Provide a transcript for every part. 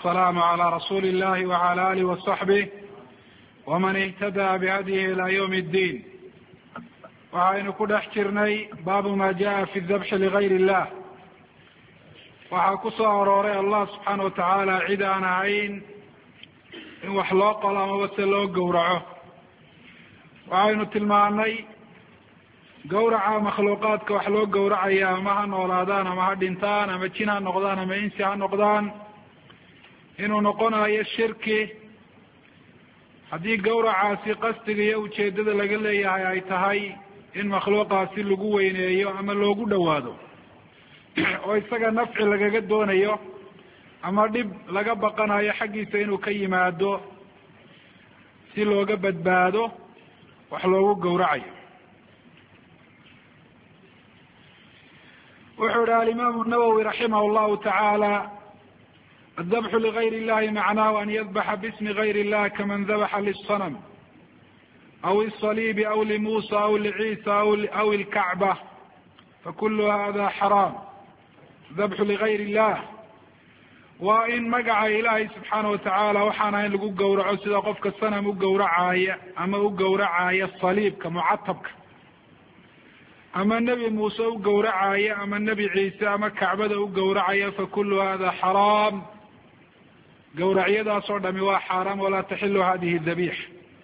والسلام على رسول الله وعلى آله وصحبه ومن اهتدى بهديه إلى يوم الدين. waxaynu ku dhex jirnay baabu ma jaa fi dabxi ligayr illah. waxaa ku soo arooray allah subxaana watacaala cid aan ahayn in wax loo qolo amaba se loo gowraco. waxaynu tilmaanay gawraca makhluuqaadka wax loo gowracaya ama ha noolaadaan ama ha dhintaan ama jin ha noqdaan ama insi ha noqdaan inuu noqonayo shirki haddii gawracaasi qasdiga iyo ujeedada laga leeyahay ay tahay in makhluuqaasi lagu weyneeyo ama loogu dhowaado oo isaga nafci lagaga doonayo ama dhib laga baqanayo xaggiisa inuu ka yimaado si looga badbaado wax loogu gowracayo. wuxuu ihi alimaamu nawowi raximah llahu tacaala adabxu ligayr illahi macnaahu an yadbaxa bismi gayr illah kaman dabaxa liلsanam aw الصaliibi aw limuusa aw liciisa aw ilkacba fakulu hada xaraam. dabxu ligayr illah waa in magaca ilaahay subxaana watacaala waxaan ahayn lagu gowraco sida qofka sanam u gowracaaya ama u gowracaaya saliibka mucatabka ama nebi muuse u gowracaya ama nebi ciise ama kacbada u gowracaya fakulu hada xaraam. gowracyadaas oo dhami waa xaaraam walaa taxilu hadihi dabiix.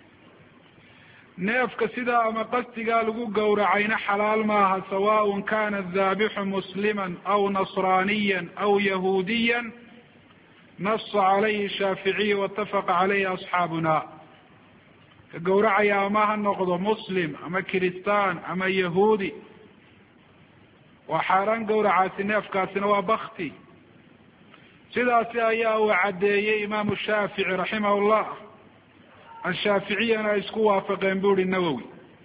neefka sidaa ama qasdigaa lagu gowracayna xalaal maaha sawaء kana daabixu muslima aw nasraniya aw yahuudiya nasa calayhi shaaficiy waitafaqa calayhi asxaabuna. ka gowracaya ama ha noqdo muslim ama kiristaan ama yahuudi waa xaaraan gowracaasi, neefkaasina waa bakti. sidaasi ayaa uu caddeeyey imaamu shaafici raximah llah. ashaaficiyana ay isku waafaqeen bu uhi nawowi.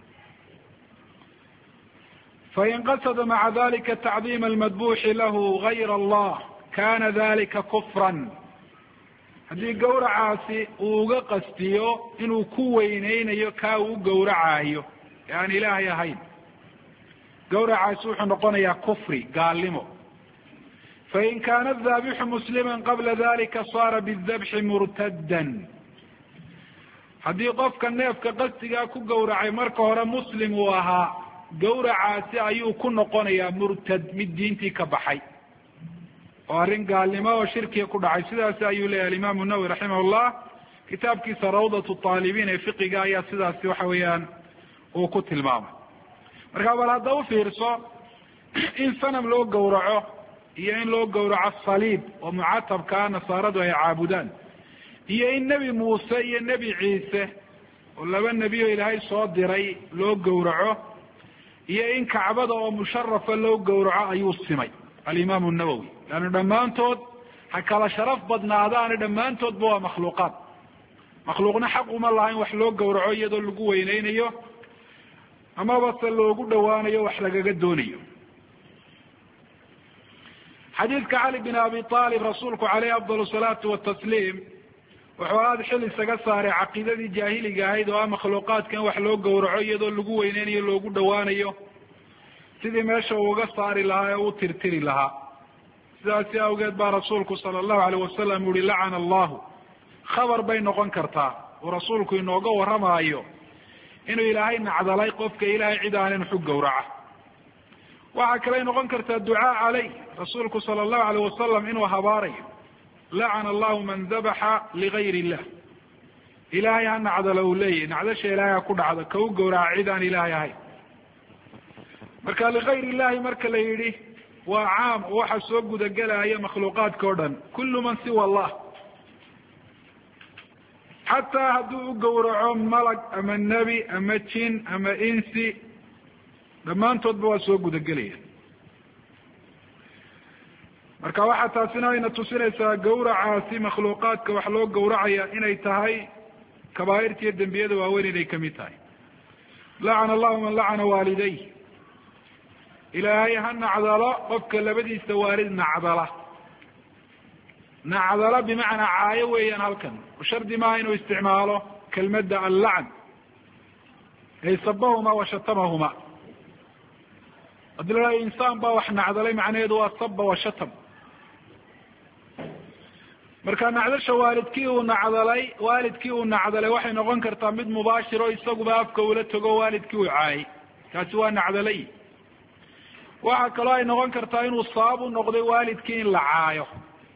fain qasada maca dalika tacdiima almadbuuxi lahu gayra allah kana dalika kufran. haddii gowracaasi uu uga qastiyo inuu ku weyneynayo kaa uu gowracayo ee aan ilaahay ahayn, gowracaasi wuxuu noqonayaa kufri, gaalnimo. fain kaana daabixu muslima qabla dalika saara bidabxi murtadan. haddii qofka neefka qasdigaa ku gowracay marka hore muslim uu ahaa, gowracaasi ayuu ku noqonayaa murtad, mid diintii ka baxay oo arrin gaalnimo oo shirkiga ku dhacay. sidaas ayuu leeyahy alimaamu nawowi raximah llah kitaabkiisa rawdat taalibiin ee fiqiga ayaa sidaasi waxa weeyaan uu ku tilmaamay. marka bal hadda u fiirso, in sanam loo gowraco iyo in loo gowraco saliib oo mucatabkaa nasaaradu ay caabudaan, iyo in nebi muuse iyo nebi ciise oo laba nebi oo ilaahay soo diray loo gowraco, iyo in kacbada oo musharafa loo gowraco ayuu simay alimaamu nawowi. leanna dhammaantood ha kala sharaf badnaadaani dhammaantoodba waa makhluuqaad. makhluuqna xaq uma laha in wax loo gowraco iyadoo lagu weyneynayo amaba se loogu dhowaanayo wax lagaga doonayo. xadiidka cali bin abi aalib rasuulku caleyhi afdal salaatu watasliim wuxuu aada xil isaga saaray caqiidadii jaahiliga ahayd oo ah makhluuqaadka in wax loo gowraco iyadoo lagu weyneynayo loogu dhowaanayo, sidii meesha uu uga saari lahaa ee u tirtiri lahaa. sidaasi awgeed baa rasuulku sala allahu alayh wasalam uhi lacana allahu. khabar bay noqon kartaa uu rasuulku inooga warramaayo inuu ilaahay nacdalay qofka ilaahay cid aanan waxu gowraca. waxaa kaley noqon kartaa ducaa caleyh, rasuulku sala allahu alayh wasalam inuu habaarayo lacana allahu man dabaxa ligayr illah. ilaahay ha nacdalo uu leeyahy, nacdasha ilaahay ha ku dhacdo ka u gowraca cid aan ilaahay ahayn. marka ligayr illahi marka la yidhi waa caam oo waxaa soo gudagelaya makhluuqaadka o dhan, kullu man siwa allah. xataa hadduu u gowraco malag ama nebi ama jin ama insi, dhammaantoodba waa soo gudagelaya. marka waxaa taasina ayna tusinaysaa gowracaasi makhluuqaadka wax loo gowracaya inay tahay kabaa'irta iyo dembiyada waaweyn inay kamid tahay. lacana allahu man lacana waalidayh. ilaahay ha nacdalo qofka labadiisa waalid nacdala. nacdala bimacnaa caayo weeyaan halkan, shardi maaha inuu isticmaalo kelmadda allacn ay sabahuma wa shatamahuma. haddii la dhaha insaan baa wax nacdalay macnaheedu waa saba wa shatam. marka nacdasha waalidkii uu nacdalay waxay noqon kartaa mid mubaashir oo isaguba afka ula tago waalidkii uu caayay, kaasi waa nacdalay. waxaa kaloo ay noqon kartaa inuu sabab u noqday waalidkii in la caayo,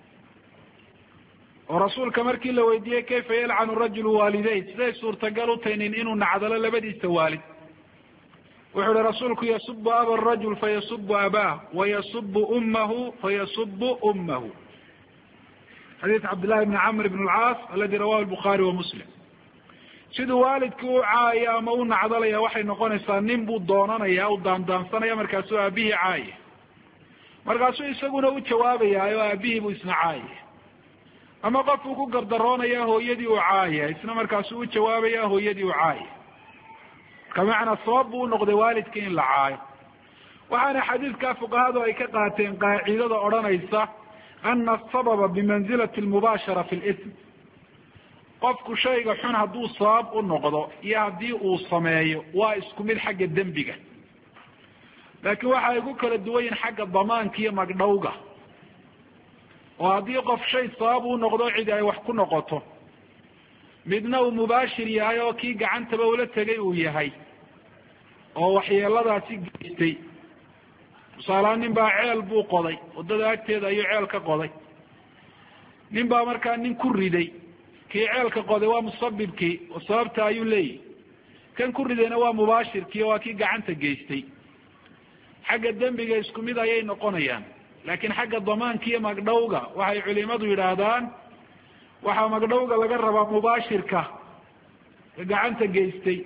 oo rasuulka markii la weydiiyey kayfa yalcanu rajulu waalidayn, siday suurtagal u tahay nin inuu nacdalo labadiisa waalid, wuxuu uhi rasuulku yasubu aba rajul fayasubu abaah wayasubu ummahu fayasubu ummahu, xadiis cabdillahi bni camr bn alcaas aladi rawahu lbukhaari wa muslim. siduu waalidkii u caaya ama u nacdalaya waxay noqonaysaa nin buu doonanaya, u daandaansanaya, markaasuu aabihii caaya, markaasuu isaguna u jawaabaya oo aabihii buu isna caaya. ama qofkuu ku gardaroonaya hooyadii uu caaya, isna markaasuu u jawaabaya hooyadii uu caaya. kamacnaa sabab buu unoqday waalidkii in la caayo. waxaana xadiidkaa fuqahadu ay ka qaateen qaacidada odhanaysa ana asababa bimanzilati lmubaashara fi lism. qofku shayga xun hadduu sabab u noqdo iyo haddii uu sameeyo waa isku mid xagga dembiga, laakiin waxa ay ku kala duwan yihin xagga damaanka iyo magdhowga. oo haddii qof shay sabab u noqdo cidi ay wax ku noqoto, midna uu mubaashir yahay oo kii gacantaba ula tegay uu yahay oo waxyeeladaasi geystay. tusaalehaan nin baa ceel buu qoday, waddada agteeda ayuu ceel ka qoday, nin baa markaa nin ku riday, kii ceelka qoday waa musabibkii oo sababta ayuu leeyahy, kan ku ridayna waa mubaashirkii oo waa kii gacanta geystay. xagga dembiga isku mid ayay noqonayaan, laakiin xagga damaanka iyo magdhowga waxay culimadu yidhaahdaan waxaa magdhowga laga rabaa mubaashirka ka gacanta geystay.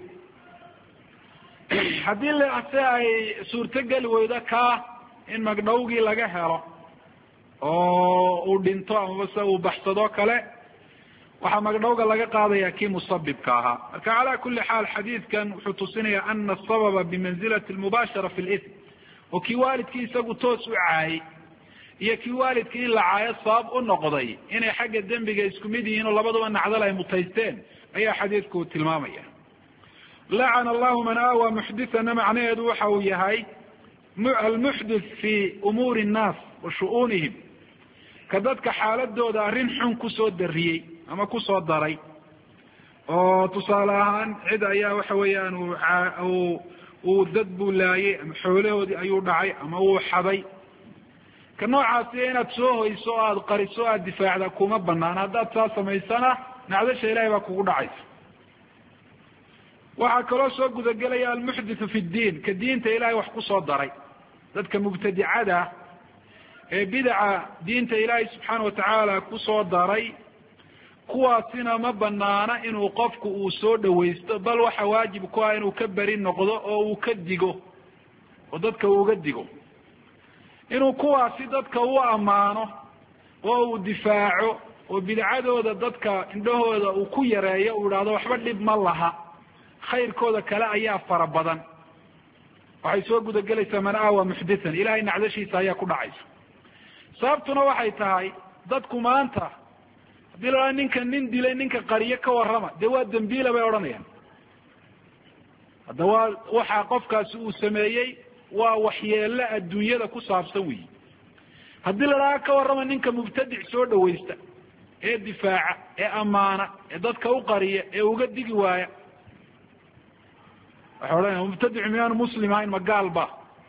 haddii se ay suurtogeli weydo kaa in magdhowgii laga helo oo uu dhinto amaba se uu baxsado kale, waxaa magdhowga laga qaadaya kii musabibka ahaa. marka calaa kuli xaal xadiidkan wuxuu tusinaya ana asababa bimanzilati lmubaashara fi lism, oo kii waalidkii isagu toos u caayay iyo kii waalidkii in la caayo sabab u noqday inay xagga dembiga isku mid yihiin oo labaduba nacdal ay mutaysteen ayaa xadiidku tilmaamaya. lacana allahu man aawa muxdithana macnaheedu waxa uu yahay almuxdith fi umuuri nnaas wa shu'uunihim, ka dadka xaaladooda arrin xun kusoo dariyey ama kusoo daray. oo tusaale ahaan cid ayaa waxa weeyaan uu dad buu laayay ama xoolahoodii ayuu dhacay ama uu xaday. ka noocaasi inaad soo hoyso o aada qariso o aada difaacda kuma banaan. haddaad saa samaysana nacdasha ilahay baa kugu dhacaysa. waxaa kaloo soo gudagelaya almuxdithu fi ddiin, ka diinta ilahay wax kusoo daray. dadka mubtadicada ee bidaca diinta ilaahay subxaana watacaala kusoo daray, kuwaasina ma banaana inuu qofku uu soo dhawaysto, bal waxa waajib ku ah inuu ka beri noqdo oo uu ka digo, oo dadka uuga digo. inuu kuwaasi dadka u ammaano oo uu difaaco oo bidcadooda dadka indhahooda uu ku yareeyo, uu idhaahdo waxba dhib ma laha, khayrkooda kale ayaa fara badan. waxay soo gudagelaysaa man aawa muxdithan, ilahay nacdashiisa ayaa ku dhacaysa. sababtuna waxay tahay dadku maanta haddii la ninka nin dilay ninka qariyo ka warrama, dee waa dembiila bay odhanayaan. hadda waa waxa qofkaasi uu sameeyey waa waxyeelo adduunyada ku saabsan weyi. haddii la dhaha ka warrama ninka mubtadic soo dhawaysta ee difaaca ee ammaana ee dadka u qariya ee uga digi waaya, waxay odhanaya mubtadicu miyaanu muslim ahayn, ma gaalba?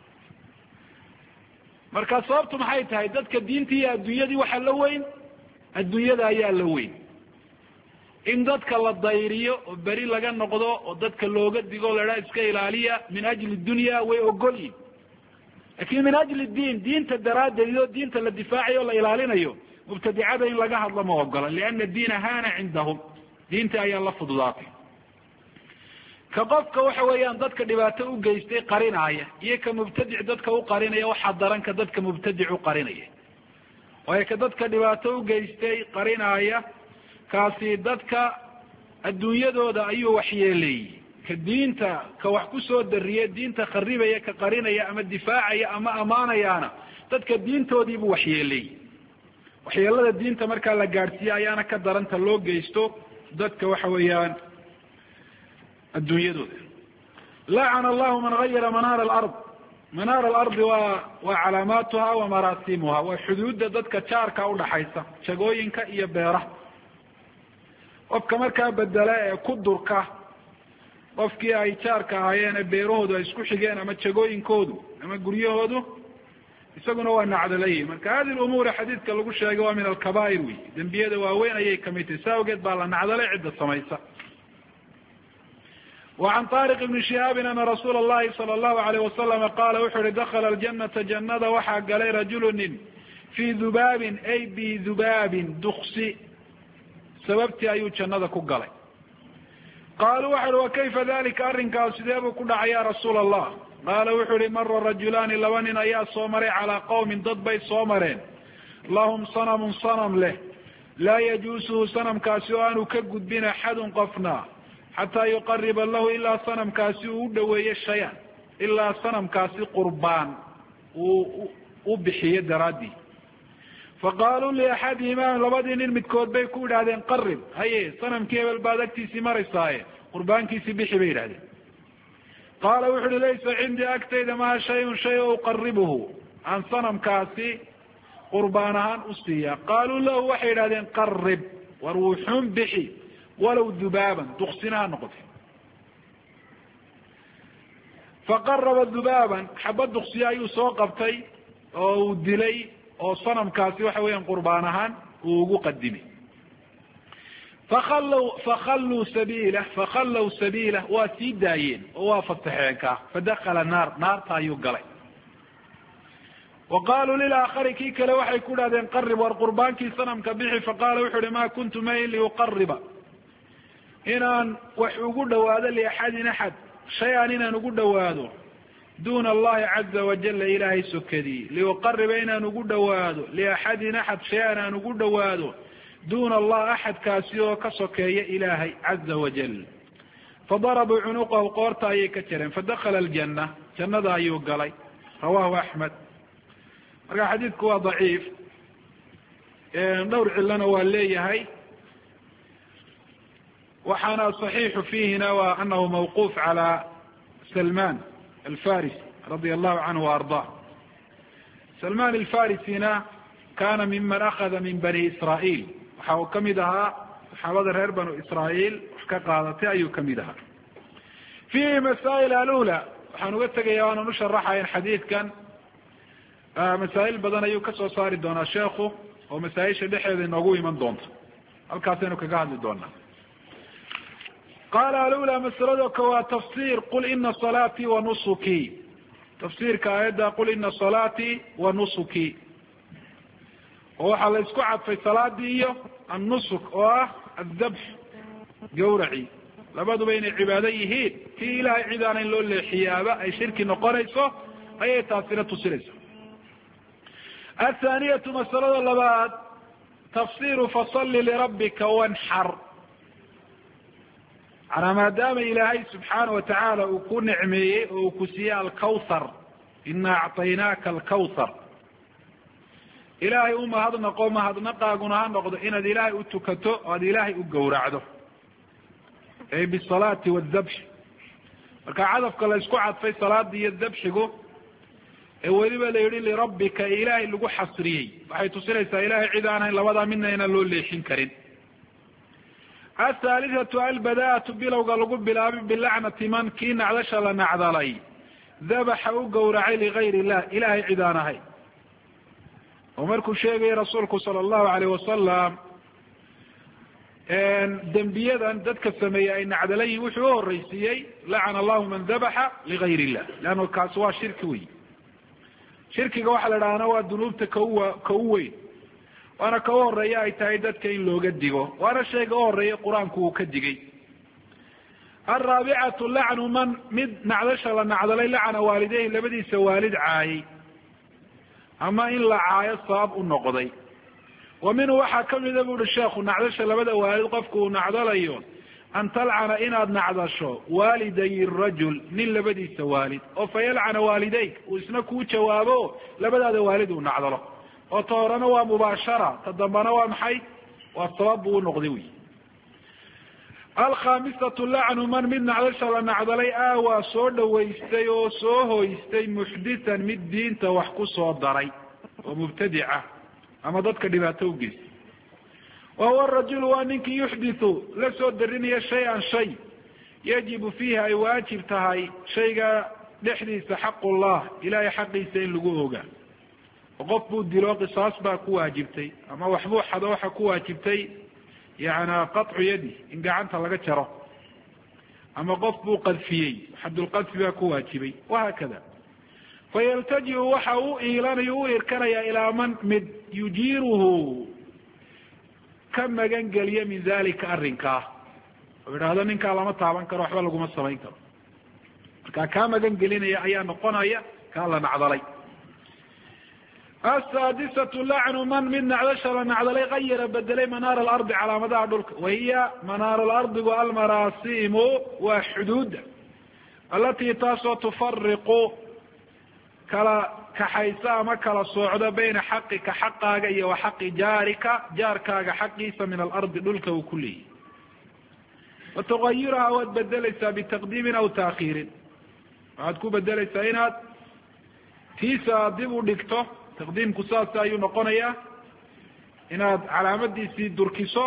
marka sababtu maxay tahay? dadka diintii iyo adduunyadii waxaa la weyn, adduunyada ayaa la weyn. in dadka la dayriyo oo beri laga noqdo oo dadka looga digo o la dhaha iska ilaaliya min ajli dunya way ogolyihin, lakin min ajli diin, diinta daraaddeed iyo diinta la difaacayo o la ilaalinayo, mubtadicada in laga hadlo ma ogola, liana diina haana cindahum, diinta ayaa la fududaatay. ka qofka waxa weeyaan dadka dhibaato u geystay qarinaaya iyo ka mubtadic dadka u qarinaya waxaa daran ka dadka mubtadic u qarinaya. waayo ka dadka dhibaato u geystay qarinaaya, kaasi dadka adduunyadooda ayuu waxyeeleeyey. ka diinta ka wax kusoo dariye, diinta kharibaya ka qarinaya ama difaacaya ama amaanayaana dadka diintoodiibuu waxyeeleeyey. waxyeelada diinta markaa la gaadhsiiye ayaana ka daranta loo geysto dadka waxa weeyaan adduunyadooda. lacana allahu man gayara manaara alard, manaar alardi waa calaamaatuha wa maraasimuha waa xuduudda dadka jaarka udhaxaysa jagooyinka iyo beeraha. qofka markaa bedela ee ku durka qofkii ay jaarka ahaayeen ee beerahoodu ay isku xigeen ama jagooyinkoodu ama guryahoodu isaguna waa nacdalay. marka hadi umuur xadiidka lagu sheegay waa min alkabaa'ir wey, dembiyada waaweyn ayay kamid tahay, saa awgeed baa la nacdalay cidda samaysa. وعن طارق بن شهاب أن رsuuل اللhi صلى الله عليه وسلم qاla wuxu uhi dkla الجنةa جanada waxaa galay rajul nin fي dhubاabin ay bdhubaabin duksi sababtii ayuu jannada ku galay. qaaluu waxa uhi وakayfa dalika arrinkaas sidee buu ku dhacay ya rasuul الlah? qaala wuxu uhi mara rajulaani laba nin ayaa soo maray calىa qowmin dad bay soo mareen lahum صنم صنم leh laa yajuusuhu sanamkaasi oo aanu ka gudbin axadun qofna xataa yuqariba lahu ilaa sanamkaasi uu u dhaweeyo shay-an, ilaa sanamkaasi qurbaan uu u bixiyo daraaddii. faqaaluu liaxadihima labadii nin midkood bay ku yidhahdeen qarib, haye sanamkii hebel baad agtiisii maraysaaye qurbaankiisii bixi bay yidhahdeen. qaala wuxu uhi laysa cindii agtayda maha shayun shay o uqaribuhu aan sanamkaasi qurbaan ahaan u siiya. qaaluu lahu waxay yidhahdeen qarib, war wuxuun bixi walow dhubaaban duksina ha noqotay. faqaraba dhubaaban xaba duksiya ayuu soo qabtay oo uu dilay oo sanamkaasi waxa weeyaan qurbaan ahaan uu ugu qadimay. fakhallw sabiilah waa sii daayeen oo waa fasaxeen ka fadakala naar, naarta ayuu galay. wa qaaluu lilaakari kii kale waxay ku dhahdeen qarib, war qurbaankii sanamka bixi. faqaala wuxu uhi ma kuntu mayn liuqariba inaan wax ugu dhawaado liaxadin axad shay-an inaan ugu dhawaado duna allahi caza wajala ilaahay sokadii, liuqariba inaan ugu dhawaado liaxadin axad shay-an aan ugu dhawaado duna allah axadkaasi oo ka sokeeya ilaahay caza wajal. fadarabuu cunuqahu qoorta ayay ka jareen fadakala aljanna, jannada ayuu galay. rawahu axmed. marka xadiidku waa daciif, dhowr cilana waa leeyahay. waxaana صaxiixu fiihina waa anahu mawquuf calى salman alfarisi radia allahu canhu وarضah. salman alfarisina kana miman akada min bani israail, waxa uu kamid ahaa saxaabada reer banu israail wax ka qaadatay ayuu kamid ahaa. fiihi masaa'il alula, waxaan uga tegaya waanan u sharaxayn xadiidkan masaa'il badan ayuu kasoo saari doonaa sheekhu oo masaaisha dhexeeda inoogu iman doonto, halkaasaynu kaga hadli doonaa. qaala alula masalada koowaad tafsir qul ina salaatii wa nusuki, tafsiirka aayadda qul ina salaatii wa nusuki, oo waxaa la isku cadfay salaadii iyo annusuk oo ah addabx gawraci, labaduba inay cibaado yihiin. tii ilahay cid aana in loo leexiyaaba ay shirki noqonayso ayay taasina tusinaysa. athaaniyatu masalada labaad tafsiru fasalli lirabbika wanxar, manaa maadaama ilaahay subxaana watacaala uu ku nicmeeyey oo uu ku siiyey alkawthar, ina acطaynaaka alkawthar, ilaahay u mahadnaqo, mahadnaqaaguna ha noqdo inaad ilaahay u tukato o aad ilaahay u gowracdo, ay bisalaati wadabx. marka cadafka la isku cadfay salaada iyo dabxigu ee weliba la yihi lirabbika ilaahay lagu xasriyey, waxay tusinaysaa ilahay cid aanayn labadaa midna inaan loo leexin karin. athaalithatu albadaatu bilowga lagu bilaabay bilacnati man kii nacdasha la nacdalay dabaxa u gowracay ligayr illah, ilahay cid aan ahay. oo markuu sheegayay rasuulku sala allahu alayh wasalam dembiyadan dadka sameeyey ay nacdalayihin wuxuu u horeysiiyey lacana allahu man dabaxa ligayr illah, leanna kaasi waa shirki wey. shirkiga waxaa la idhahana waa dunuubta ka u weyn, waana ka u horeeya ay tahay dadka in looga digo, waana shayga u horeeya qur-aanku uu ka digay. alraabicatu lacnu man mid nacdasha la nacdalay lacana waalideyhi labadiisa waalid caayay ama in la caayo sabab u noqday. wa minhu waxaa kamida bu uhi sheekhu nacdasha labada waalid qofku uu nacdalayo an talcana inaad nacdasho waaliday rajul nin labadiisa waalid, oo fa yalcana waalidayk uu isna kuu jawaabo labadaada waalid uu nacdalo, oo ta horena waa mubaashara, ta dambana waa maxay? waa sabab buu unoqday wy. alkhamisatu lacnu man mid nacdasha la nacdalay waa soo dhawaystay oo soo hoystay muxditan mid diinta wax ku soo daray oo mubtadica ama dadka dhibaato u geystay wa huwa rajulu waa ninkii yuxdithu la soo darinaya shay-an shay yajibu fiihi ay waajib tahay shayga dhexdiisa xaqullah ilahay xaqiisa in lagu ogaa oo qof buu dilo qisaas baa ku waajibtay ama waxbuu xado waxa ku waajibtay yani qaطcu yadi in gacanta laga jaro ama qof buu qadfiyey xadulqadfi baa ku waajibay wahaakada fayaltajiu waxa u iilanayo u irkanaya ilaa man mid yujiiruhu ka magan geliya min dalika arrinkaa oo idhaahdo ninkaa lama taaban karo waxba laguma samayn karo markaa kaa magan gelinaya ayaa noqonaya kaa la nacdalay asaadisatu lacnu man mid nacdasha la nacdalay gayara bedelay manaara alardi calaamadaha dhulka wahiya manaara alardigu almarasimu waa xuduudda alatii taasoo tufariqu kala kaxaysa ama kala soocda bayna xaqika xaqaaga iyo wa xaqi jaarika jaarkaaga xaqiisa min alardi dhulka uu ku leeyahy watugayiraha waad bedelaysaa bitaqdiimin aw taakhiirin waxaad ku bedelaysaa inaad tiisa dib u dhigto taqdiimku saas ayuu noqonayaa inaad calaamadiisii durkiso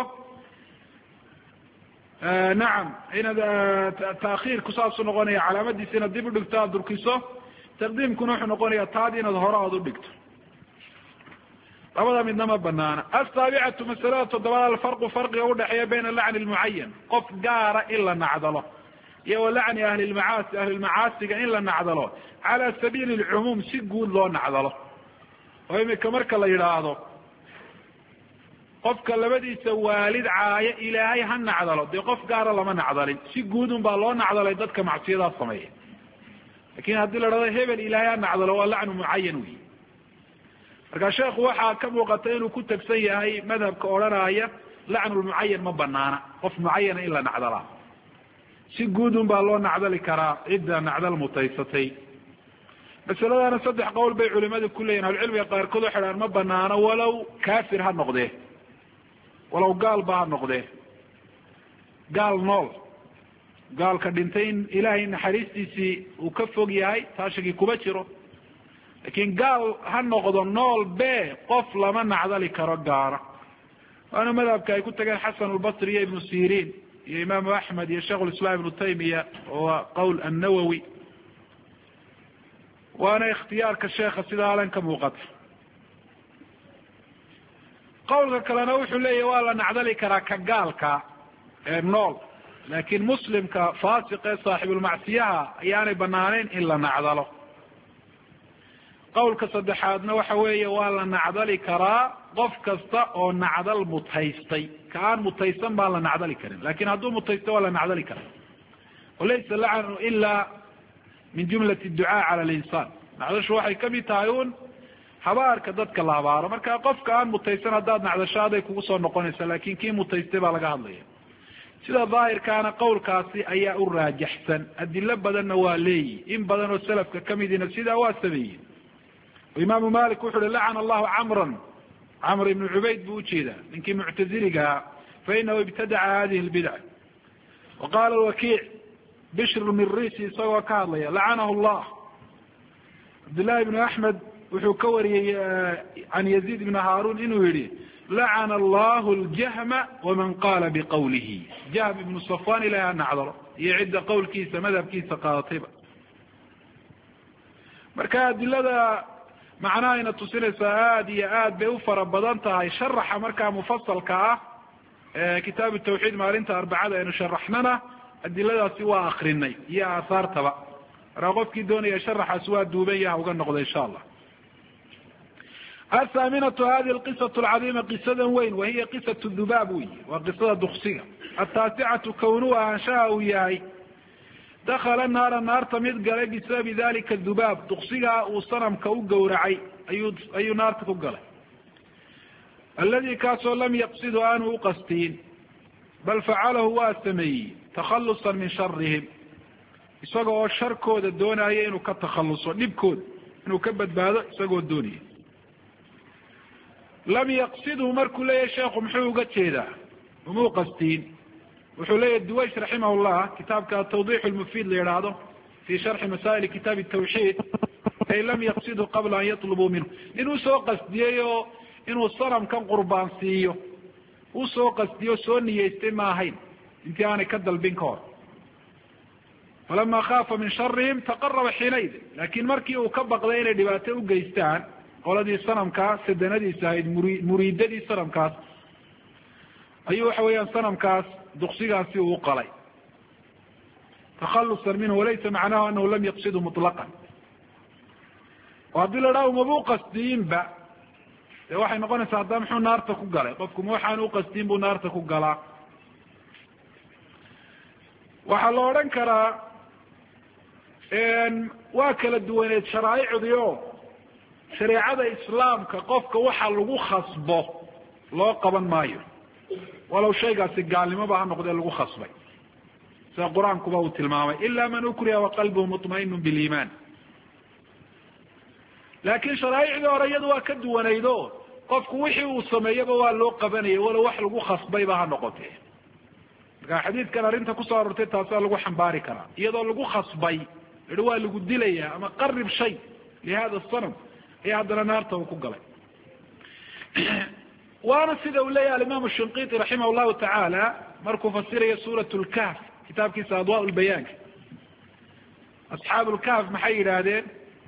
nacam inaad taakhiirku saasuu noqonaya calaamadiisi inaad dib udhigto aad durkiso taqdiimkuna wuxuu noqonayaa taadi inaad hore aad udhigto labada midna ma banaana asaabicatu masalada toddobaad alfarqu farqiga udhexeeya bayna lacni lmucayan qof gaara in la nacdalo iyo wa lacni ahli lmacaasi ahlilmacaasiga in la nacdalo cala sabiili lcumuum si guud loo nacdalo oo imika marka la yidhaahdo qofka labadiisa waalid caaya ilaahay ha nacdalo dee qof gaara lama nacdalin si guud un baa loo nacdalay dadka macsiyadaa sameeya lakin haddii la dhahdo hebel ilaahay ha nacdalo waa lacnu mucayan wey marka sheekhu waxaa ka muuqata inuu ku tegsan yahay madhabka odhanaya lacnulmucayan ma banaana qof mucayana in la nacdalaa si guud un baa loo nacdali karaa cidda nacdal mutaysatay masaladana saddex qowl bay culimadu ku leeyihin ahlucilmiga qaarkood waxay dhahaan ma banaano walow kafir ha noqdee walow gaalba ha noqdee gaal nool gaalka dhintay in ilaahay naxariistiisii uu ka fog yahay taashigii kuma jiro lakin gaal ha noqdo nool be qof lama nacdali karo gaara waana madhabka ay ku tageen xasan albasri iyo ibnu sirin iyo imaamu axmed iyo sheikh lislaam ibnu taymiya oo qowl annawowi waana ikhtiyaarka sheekha sidaa alan ka muuqata qowlka kalena wuxuu leeyahy waa la nacdali karaa ka gaalka ee nool laakin muslimka faasiq ee saaxibulmacsiyaha ayaanay banaaneyn in la nacdalo qowlka saddexaadna waxa weeye waa la nacdali karaa qof kasta oo nacdal mutaystay ka aan mutaysan baan la nacdali karin lakin hadduu mutaysto waa la nacdali karaa walaysa lacnu ila min jumlati ducaa cala linsaan nacdashu waxay kamid tahay un habaarka dadka la habaaro marka qofka aan mutaysan haddaad nacdashaaday kugu soo noqonaysa lakin kii mutaystay baa laga hadlaya sida daahirkaana qowlkaasi ayaa u raajaxsan adilo badanna waa leeyi in badan oo salafka kamidina sidaa waa sameeyey imaamu malik wuxu uhi lacana allahu camran camr ibnu cubayd buu ujeedaa ninkii muctaziligahaa fainahu ibtadaca hadihi lbidca wa qaala wakiic bishr mirisi isagoo ka hadlaya lacanahu llah cabdillahi ibnu axmed wuxuu ka wariyey can yaziid ibni haarun inuu yihi lacana allahu ljahma waman qaala biqawlihi jahm ibnu safwan ilahi ha nacdalo iyo cidda qowlkiisa madhabkiisa qaadatayba marka adilada macnahayna tusinaysaa aada iyo aad bay u fara badan tahay sharaxa markaa mufasalka ah kitaab tawxiid maalinta arbacada aynu sharaxnana adiladaasi waa akrinay iyo aahaartaba markaa qofkii doonaya sharaxaas waa duuban yaha uga noqda insha allah athaaminatu hadihi alqisatu alcadiima qisadan weyn wahiya qisatu dhubaab wey waa qisada duksiga ataasicatu kownuhu ahaanshaha uu yahay dakala naara naarta mid galay bisababi dalika dhubaab duksigaa uu sanamka u gowracay ayuu naarta ku galay aladi kaasoo lam yaqsidu aanu uqastiin bal facalahu waa sameeyey takhalusan min sharihim isaga oo sharkooda doonaya inuu ka takhaluso dhibkooda inuu ka badbaado isagoo doonaya lam yaqsidhu markuu leeyahay sheekhu muxuu uga jeedaa uma uqastiin wuxuu leeyahy duwaysh raximah llah kitaabka tawdix lmufid la yidhaahdo fi sharxi masaa'il kitaab tawxiid ay lam yaqsiduu qabla an yatlubuu minhu inuu soo qasdiyey oo inuu sanamkan qurbaan siiyo uu soo qasdiyo soo niyeystay ma ahayn intii aanay ka dalbin ka hor falama khaafa min sharihim taqaraba xiinayd laakin markii uu ka baqday inay dhibaato u geystaan qoladii sanamkaas sadanadiisa ahayd muriidadii sanamkaas ayuu waxa weeyaan sanamkaas duksigaasi uu qalay takhalusan minhu walaysa macnahu anahu lam yaqsidu muطlaqan oo haddii la dhaha umabuu qasdiyinba dee waxay noqonaysaa hadda muxuu naarta ku galay qofku ma waxaan u qasdiyin buu naarta ku galaa waxaa la odhan karaa waa kala duwaneed sharaaicdii oo shareecada islaamka qofka waxa lagu khasbo loo qaban maayo walow shaygaasi gaalnimoba ha noqdee lagu khasbay sida qur-aankuba uu tilmaamay ila man ukriha waqalbuhu muطmainu biliimaan laakin sharaaicdii hore iyadu waa ka duwanaydo qofku wixii uu sameeyaba waa loo qabanayay walow wax lagu khasbayba ha noqotee marka xadiidkan arrinta kusoo arortay taasaa lagu xambaari karaa iyadoo lagu khasbay i waa lagu dilaya ama qarib shay lihada sanam ayaa haddana naarta uu ku galay waana sida uu leeyahy alimaam shinqiti raximah llahu tacaala markuu fasirayo suurat lkahf kitaabkiisa adwa lbayaanka asxaabu lkahf maxay yidhaahdeen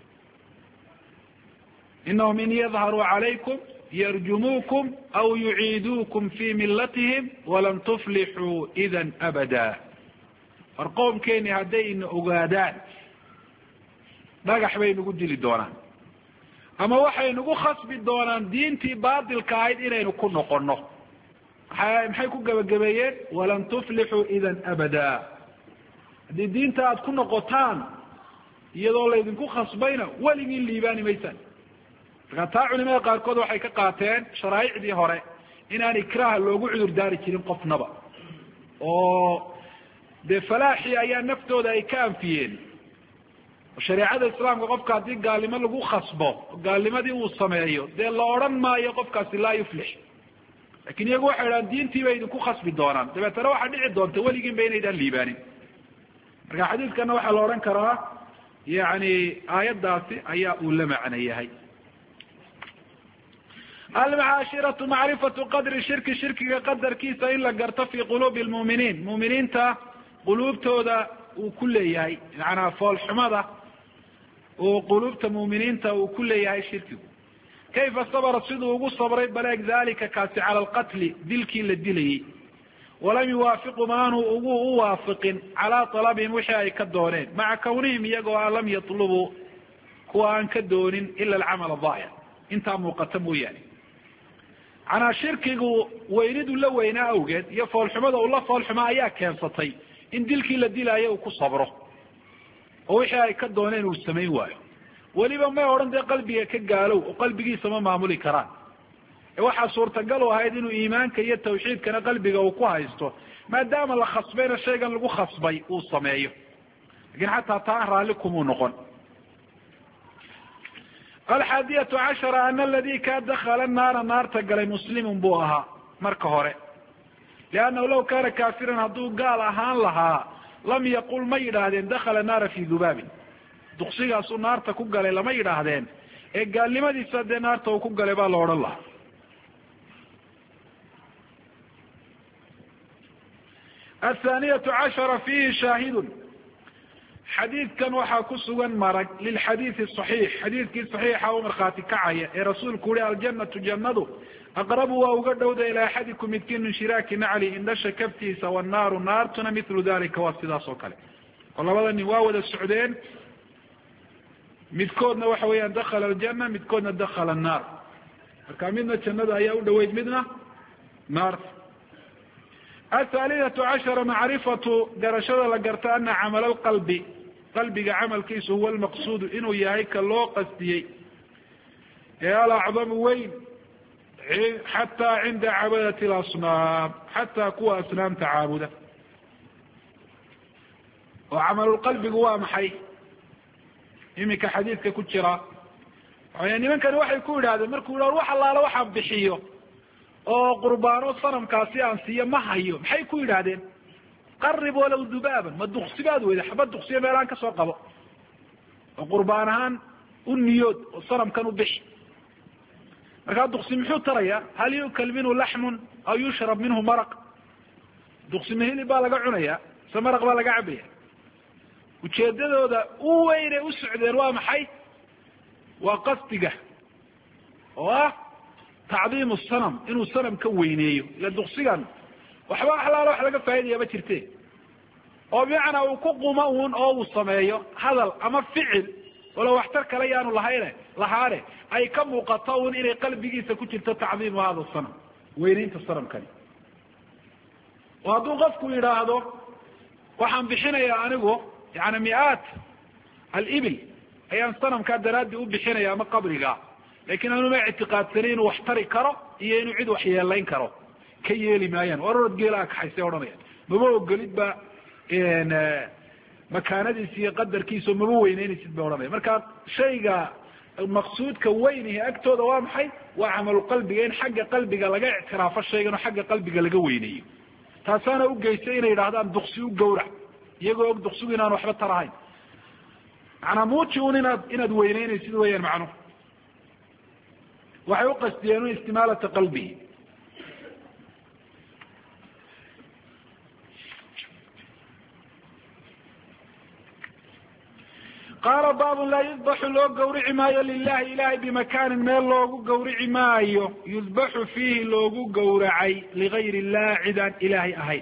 inahum in yadharuu calaykum yarjumuukum aw yuciiduukum fi milatihim walan tuflixuu idan abada war qowmkeeni hadday ina ogaadaan dhagax bay nagu dili doonaan ama waxay nagu khasbi doonaan diintii baatilka ahayd inaynu ku noqono maxay ku gebagabeeyeen walan tuflixuu idan abada haddii diinta aada ku noqotaan iyadoo laydinku khasbayna weligiin liibaani maysaan marka taa culimada qaarkood waxay ka qaateen sharaaicdii hore inaan ikraha loogu cudur daari jirin qofnaba oo dee falaaxii ayaa naftooda ay ka anfiyeen shareecada islaamka qofka haddii gaalnimo lagu khasbo gaalnimadii uu sameeyo dee la odhan maayo qofkaasi laa yuflix lakin iyagu waxay idhahan diintii bay idinku khasbi doonaan dabeetana waxaa dhici doonta weligiin ba inaydaan liibaanin marka xadiidkana waxaa la odhan karaa yani aayaddaasi ayaa uu la macno yahay almacaashiratu macrifatu qadri shirki shirkiga qadarkiisa in la garto fi quluubi lmu'miniin mu'miniinta quluubtooda uu ku leeyahay macanaa foolxumada uu quluubta mu'miniinta uu ku leeyahay shirkigu kayfa sabra siduu ugu sabray baleeg dalika kaasi cala alqatli dilkii la dilayey walam yuwaafiqu maanu ugu u waafiqin calaa talabihim wixii ay ka dooneen maca kawnihim iyagoo aan lam yatlubuu kuwa aan ka doonin ila alcamal aahir intaa muuqata mooyaane manaa shirkigu weynidu la weynaa awgeed iyo foolxumada uu la foolxuma ayaa keensatay in dilkii la dilaayo uu ku sabro oo wixii ay ka dooneen uu samayn waayo weliba may odhan dee qalbiga ka gaalow oo qalbigiisa ma maamuli karaan ee waxaa suurtagal u ahayd inuu iimaanka iyo tawxiidkana qalbiga uu ku haysto maadaama la khasbayna shaygan lagu khasbay uu sameeyo lakin xataa taa raalli kumuu noqon alxaadiyatu cashara ana aladi ka dakala naara naarta galay muslimun buu ahaa marka hore liannahu law kaana kaafiran hadduu gaal ahaan lahaa lam yaqul ma yidhaahdeen dakala naara fi dubaabin duksigaasuu naarta ku galay lama yidhaahdeen ee gaalnimadiisa dee naarta uu ku galay baa la odhan lahaa athaaniyatu cashara fiihi shaahidun xadiidkan waxaa ku sugan marag lilxadiidi صaxiix xadiidkii صaxiixa u markhaati kacaya ee rasuulku uhi aljanatu jannadu aqrabu waa uga dhowda ilaa axadikum midkiin min shiraaki nacli indhasha kaftiisa wannaaru naartuna milu dalika waa sidaas oo kale oo labada nin waa wada socdeen midkoodna waxa weeyaan dakala aljana midkoodna dakala annaar marka midna jannada ayaa u dhaweyd midna naarta athaalithatu cashara macrifatu garashada la garta ana camal alqalbi qalbiga camalkiisu huwa almaqsuudu inuu yahay ka loo qasdiyey ee alacdamu weyn xataa cinda cabadati alasnaam xataa kuwa asnaamta caabuda oo camalulqalbigu waa maxay iminka xadiidka ku jira nimankani waxay ku yidhahdeen markuu yidhah wax allaala waxaan bixiyo oo qurbaano sanamkaasi aan siiyo ma hayo maxay ku yidhaahdeen qarib walow dubaaban ma duksibaad weyda xabad duksiya meelaan ka soo qabo oo qurbaan ahaan u niyood oo sanamkan u bixi markaa duksi muxuu taraya hal yukal minhu laxmun aw yushrab minhu maraq duksi ma hilib baa laga cunaya se maraq baa laga cabaya ujeedadooda u weynay u socdeen waa maxay waa qasdiga oo ah tacdiimu sanam inuu sanam ka weyneeyo ila duksigan waxba axlaalo wax laga faa'idaya ma jirte oo bimacnaa uu ku qumo uun oo uu sameeyo hadal ama ficil walo waxtar kale yaanu lahaane ay ka muuqato un inay qalbigiisa ku jirto tacdiimu hada sanam weyneynta sanamkani oo hadduu qofku yidhaahdo waxaan bixinayaa anigu yani mi'aat alibil ayaan sanamkaa daraaddi u bixinaya ama qabriga lakin anuma ictiqaadsani inuu wax tari karo iyo inuu cid wax yeelayn karo ka yeeli maayaan war orod geelaa kaxaysay odhanayaan maba ogolid ba makaanadiisa iyo qadarkiisa maba weyneynaysid ba odhanaya marka shayga maqsuudka weynihi agtooda waa maxay waa camalu qalbiga in xagga qalbiga laga ictiraafo shaygan oo xagga qalbiga laga weyneeyo taasaana ugeystay inay yidhahdaan duksi u gawrac iyagoo og duksigu inaan waxba tarahayn macnaa muuji un inaad weyneynaysid weyaan macnuhu waxay uqasdiyeen un istimaalata qalbihi qaala baabun laa yudbaxu loo gawrici maayo lilahi ilahay bimakaanin meel loogu gawrici maayo yudbaxu fiihi loogu gawracay ligayr illah cidaan ilaahay ahayn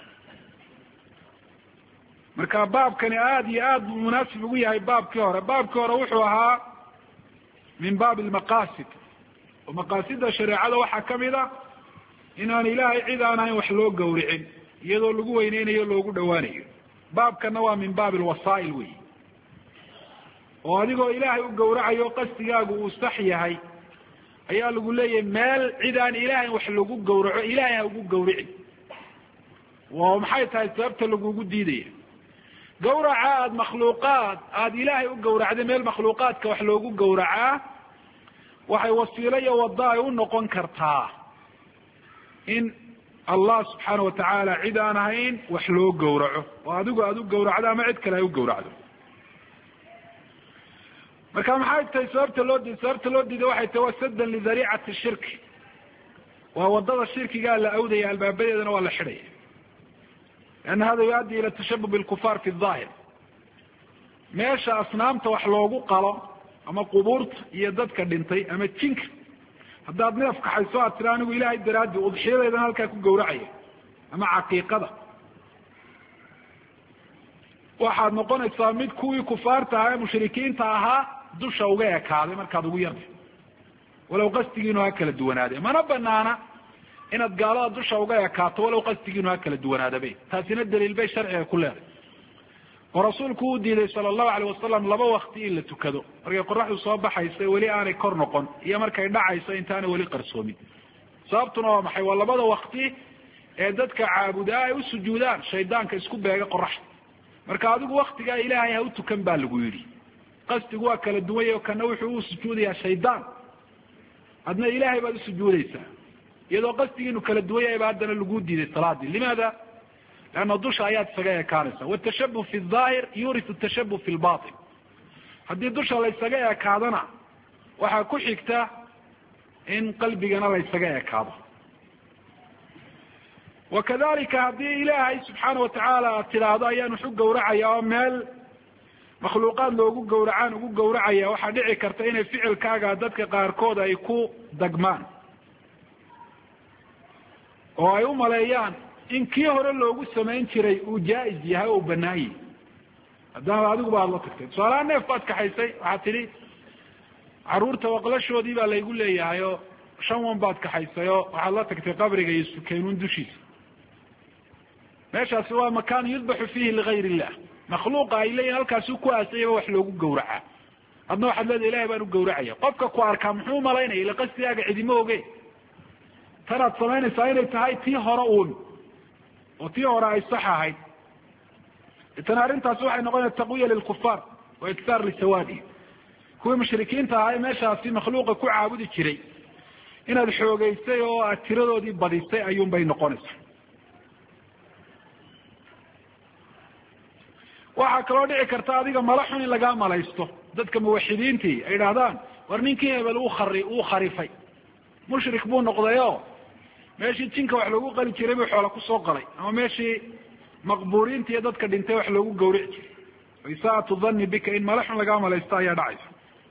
marka baabkani aada iyo aad buu munaasib ugu yahay baabkii hore wuxuu ahaa min baabi almaqaasid oo maqaasida shareecada waxaa kamid a inaan ilaahay cid aan ahayn wax loo gawricin iyadoo lagu weyneynayo loogu dhawaanayo baabkana waa min baabi alwasaa'il wey oo adigoo ilaahay u gawracayo qasdigaagu uu sax yahay ayaa lagu leeyahay meel cid aan ilaahay wax lagu gawraco ilaahay ha ugu gawrici oo maxay tahay sababta lagugu diidaya gawraca aada makhluuqaad aada ilaahay u gawracday meel makhluuqaadka wax loogu gawracaa waxay wasiilo iyo waddo ay u noqon kartaa in allah subxaana watacaala cid aan ahayn wax loo gawraco oo adigu aada u gawracdo ama cid kale ay u gawracdo marka maxay tahay sababta loo diiday waxay tahay waa saddan lidariicati shirki waa wadada shirkigaa la awdaya albaabadeedana waa la xidhaya lianna hada yuaddi ila tashabub bilkufaar fi daahir meesha asnaamta wax loogu qalo ama qubuurta iyo dadka dhintay ama jinka haddaad neef kaxayso aad tira anigu ilaahay daraaddi udxiyadeedana halkaa ku gawracaya ama caqiiqada waxaad noqonaysaa mid kuwii kufaarta ahaa ee mushrikiinta ahaa dusha uga ekaaday markaad ugu yartay walow qasdigiinu ha kala duwanaade mana banaana inaad gaalada dusha uga ekaato walow qasdigiinu ha kala duwanaadabe taasina daliil bay sharciga ku leeday oo rasuulku uu diiday sala allahu alayh wasalam 2 wakti in la tukado markay qoraxdu soo baxayso weli aanay kor noqon iyo markay dhacayso intaanay weli qarsoomin sababtuna waa maxay waa 2 wakti ee dadka caabudaa ay u sujuudaan shaydaanka isku beega qoraxda marka adigu waktigaa ilaahay ha u tukan baa lagu yidhi qasdigu waa kala duwanya o kana wuxuu u sujuudayaa shaydaan adna ilaahay baad usujuudaysaa iyadoo qasdigiinu kala duwan yahay ba haddana lagu diiday salaadii limaada leanna dusha ayaad isaga ekaanaysa watashabuh fi daahir yurisu tashabuh fi lbatin haddii dusha la ysaga ekaadana waxaa ku xigta in qalbigana la ysaga ekaado wakadalika haddii ilaahay subxaana watacaala aad tidhaahdo ayaan waxu gawracaya oo meel makhluuqaad loogu gawracaan ugu gawracaya waxaa dhici karta inay ficilkaaga dadka qaarkood ay ku dagmaan oo ay u maleeyaan in kii hore loogu samayn jiray uu jaa-is yahay oo banaan yahay haddana adiguba aada la tagtay tusaalaha neef baad kaxaysay waxaad tidhi caruurta waqlashoodii baa laygu leeyahay oo 5 wan baad kaxaysay oo waxaad la tagtay qabriga iyo sukeynuun dushiisa meeshaasi waa makaan yudbaxu fiihi ligayr illah makhluuqa ay leeyihin halkaasuu ku aasayaba wax loogu gawracaa adna waxaad leedahay ilahay baan u gawracaya qofka ku arkaa muxuu malaynaya ila qasdigaaga cidima oge tanaad samaynaysaa inay tahay tii hore uun oo tii hore ay sax ahayd itana arrintaasi waxay noqonaya taqwiya lilkufaar wa iktaar lisawaadi kuwii mushrikiinta ahaa ee meeshaasi makhluuqa ku caabudi jiray inaad xoogeysay oo aad tiradoodii badisay ayuun bay noqonaysaa waxaa kaloo dhici karta adiga mala xun in lagaa malaysto dadka muwaxidiintii ay idhaahdaan war ninkii hebel uu kharifay mushrik buu noqdayo meeshii jinka wax loogu qali jiray buu xoola kusoo qalay ama meeshii maqbuuriinta iyo dadka dhintay wax loogu gawrici jiray isaatu dhanni bika in mala xun lagaa malaysto ayaa dhacaysa.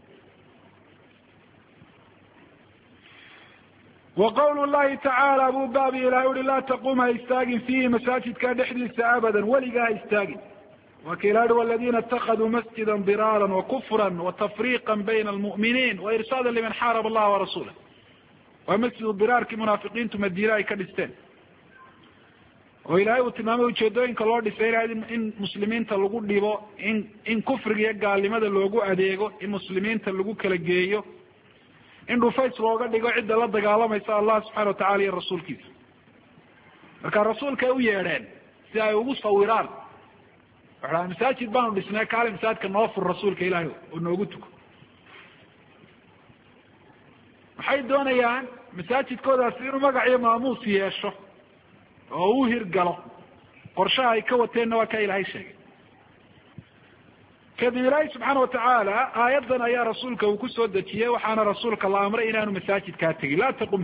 wa qawlu llahi tacaala buu baabi ilahay uhi laa taqum ha istaagin fiihi masaajidka dhexdiisa abadan weligaa ha istaagin. waa ka ilahi waladina اtakaduu masjida diraaran wakufra watafriqa bayna almu'miniin wairsaada liman xaaraba allaha warasuulah. waa masjidu diraarkii munaafiqiintu madiine ay ka dhisteen oo ilaahay uu tilmaamay ujeedooyinka loo dhisay in muslimiinta lagu dhibo, in kufriga iyo gaalnimada loogu adeego, in muslimiinta lagu kala geeyo, in dhufays looga dhigo cidda la dagaalamaysa allah subxana watacala iyo rasuulkiisa. marka rasuulkay u yeedheen si ay ugu sawiraan, waxaa masaajid baanu dhisnay kaale masaajidka noo fur rasuulka ilaahay oo noogu tuko. waxay doonayaan masaajidkoodaasi inuu magac iyo maamuus yeesho oo uu hirgalo. qorshaha ay ka wateenna waa ka ilaahay sheegay. kadib ilaahay subxaana watacaala aayadan ayaa rasuulka uu ku soo dejiyey, waxaana rasuulka la amray inaanu masaajidkaa tegin. laa taqum,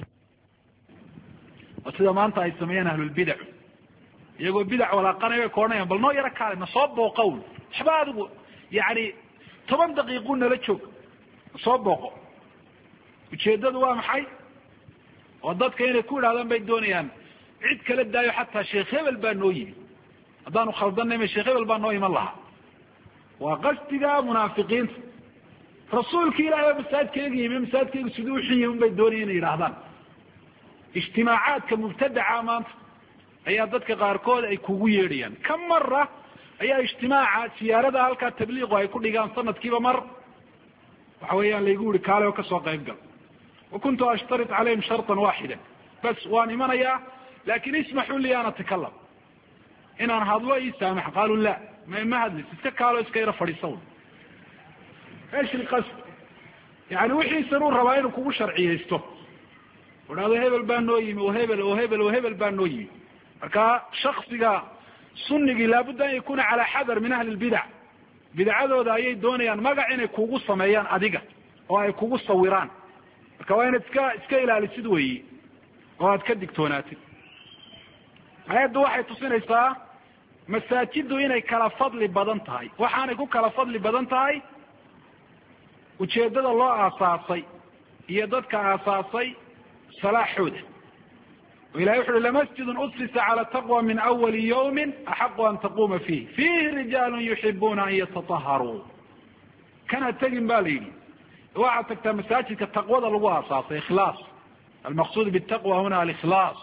oo sida maanta ay sameeyaan ahlulbidac, iyagoo bidac walaaqanayo ka odhanayaan bal noo yaro kaale na soo booqown, waxba adigu yani 10 daqiiqu nala joog soo booqo. ujeedadu waa maxay? oo dadka inay ku idhahdaan bay doonayaan cid kala daayo, xataa sheekh hebel baa noo yimi, haddaanu khaldanayma sheekh hebel baa noo iman lahaa. waa qasdiga munaafiqiinta. rasuulki ilahay oo masaajidkayga yimi, masaajidkaygu siduu uxun yahi un bay doonaya inay yidhahdaan. ijtimaacaadka mubtadaca maanta ayaa dadka qaarkood ay kugu yeedhayaan. ka mara ayaa ijtimaaca siyaarada halkaa tabliiqu ay ku dhigaan sanadkiiba mar waxa weeyaan laygu yihi kaale oo kasoo qayb gal. wakuntu ashtarit calayhim sharطan waaxida, bas waan imanayaa lakin ismaxuu li an atakalam, inaan hadlo ii saamax. qaaluu la ma hadlis, iska kaalo iska yaro fadhiisawn. esh ilqasd, yani wixiisan uu rabaa inuu kugu sharciyaysto, udhahdo hebel baa noo yimi oo hebel oo hebel oo hebel baa noo yimi. marka shaksiga sunigii laabudda an yakuna calaa xadar min ahli lbidac. bidcadooda ayay doonayaan magac inay kugu sameeyaan adiga oo ay kugu sawiraan. marka waa inaad iska ilaalisid weyi oo aad ka digtoonaatid. ayaddu waxay tusinaysaa masaajiddu inay kala fadli badan tahay. waxaanay ku kala fadli badan tahay ujeedada loo aasaasay iyo dadka aasaasay salaaxooda. o ilahay wuxu uhi lamasjidun usisa cala taqwa min awali yawmin axaqu an taquma fiih fiihi rijaalun yuxibuuna an yatataharuu. kana tegin ba la yidhi, waxaad tagtaa masaajidka taqwada lagu aasaasay, ikhlaas. almaqsuud bitaqwa huna alikhlaas.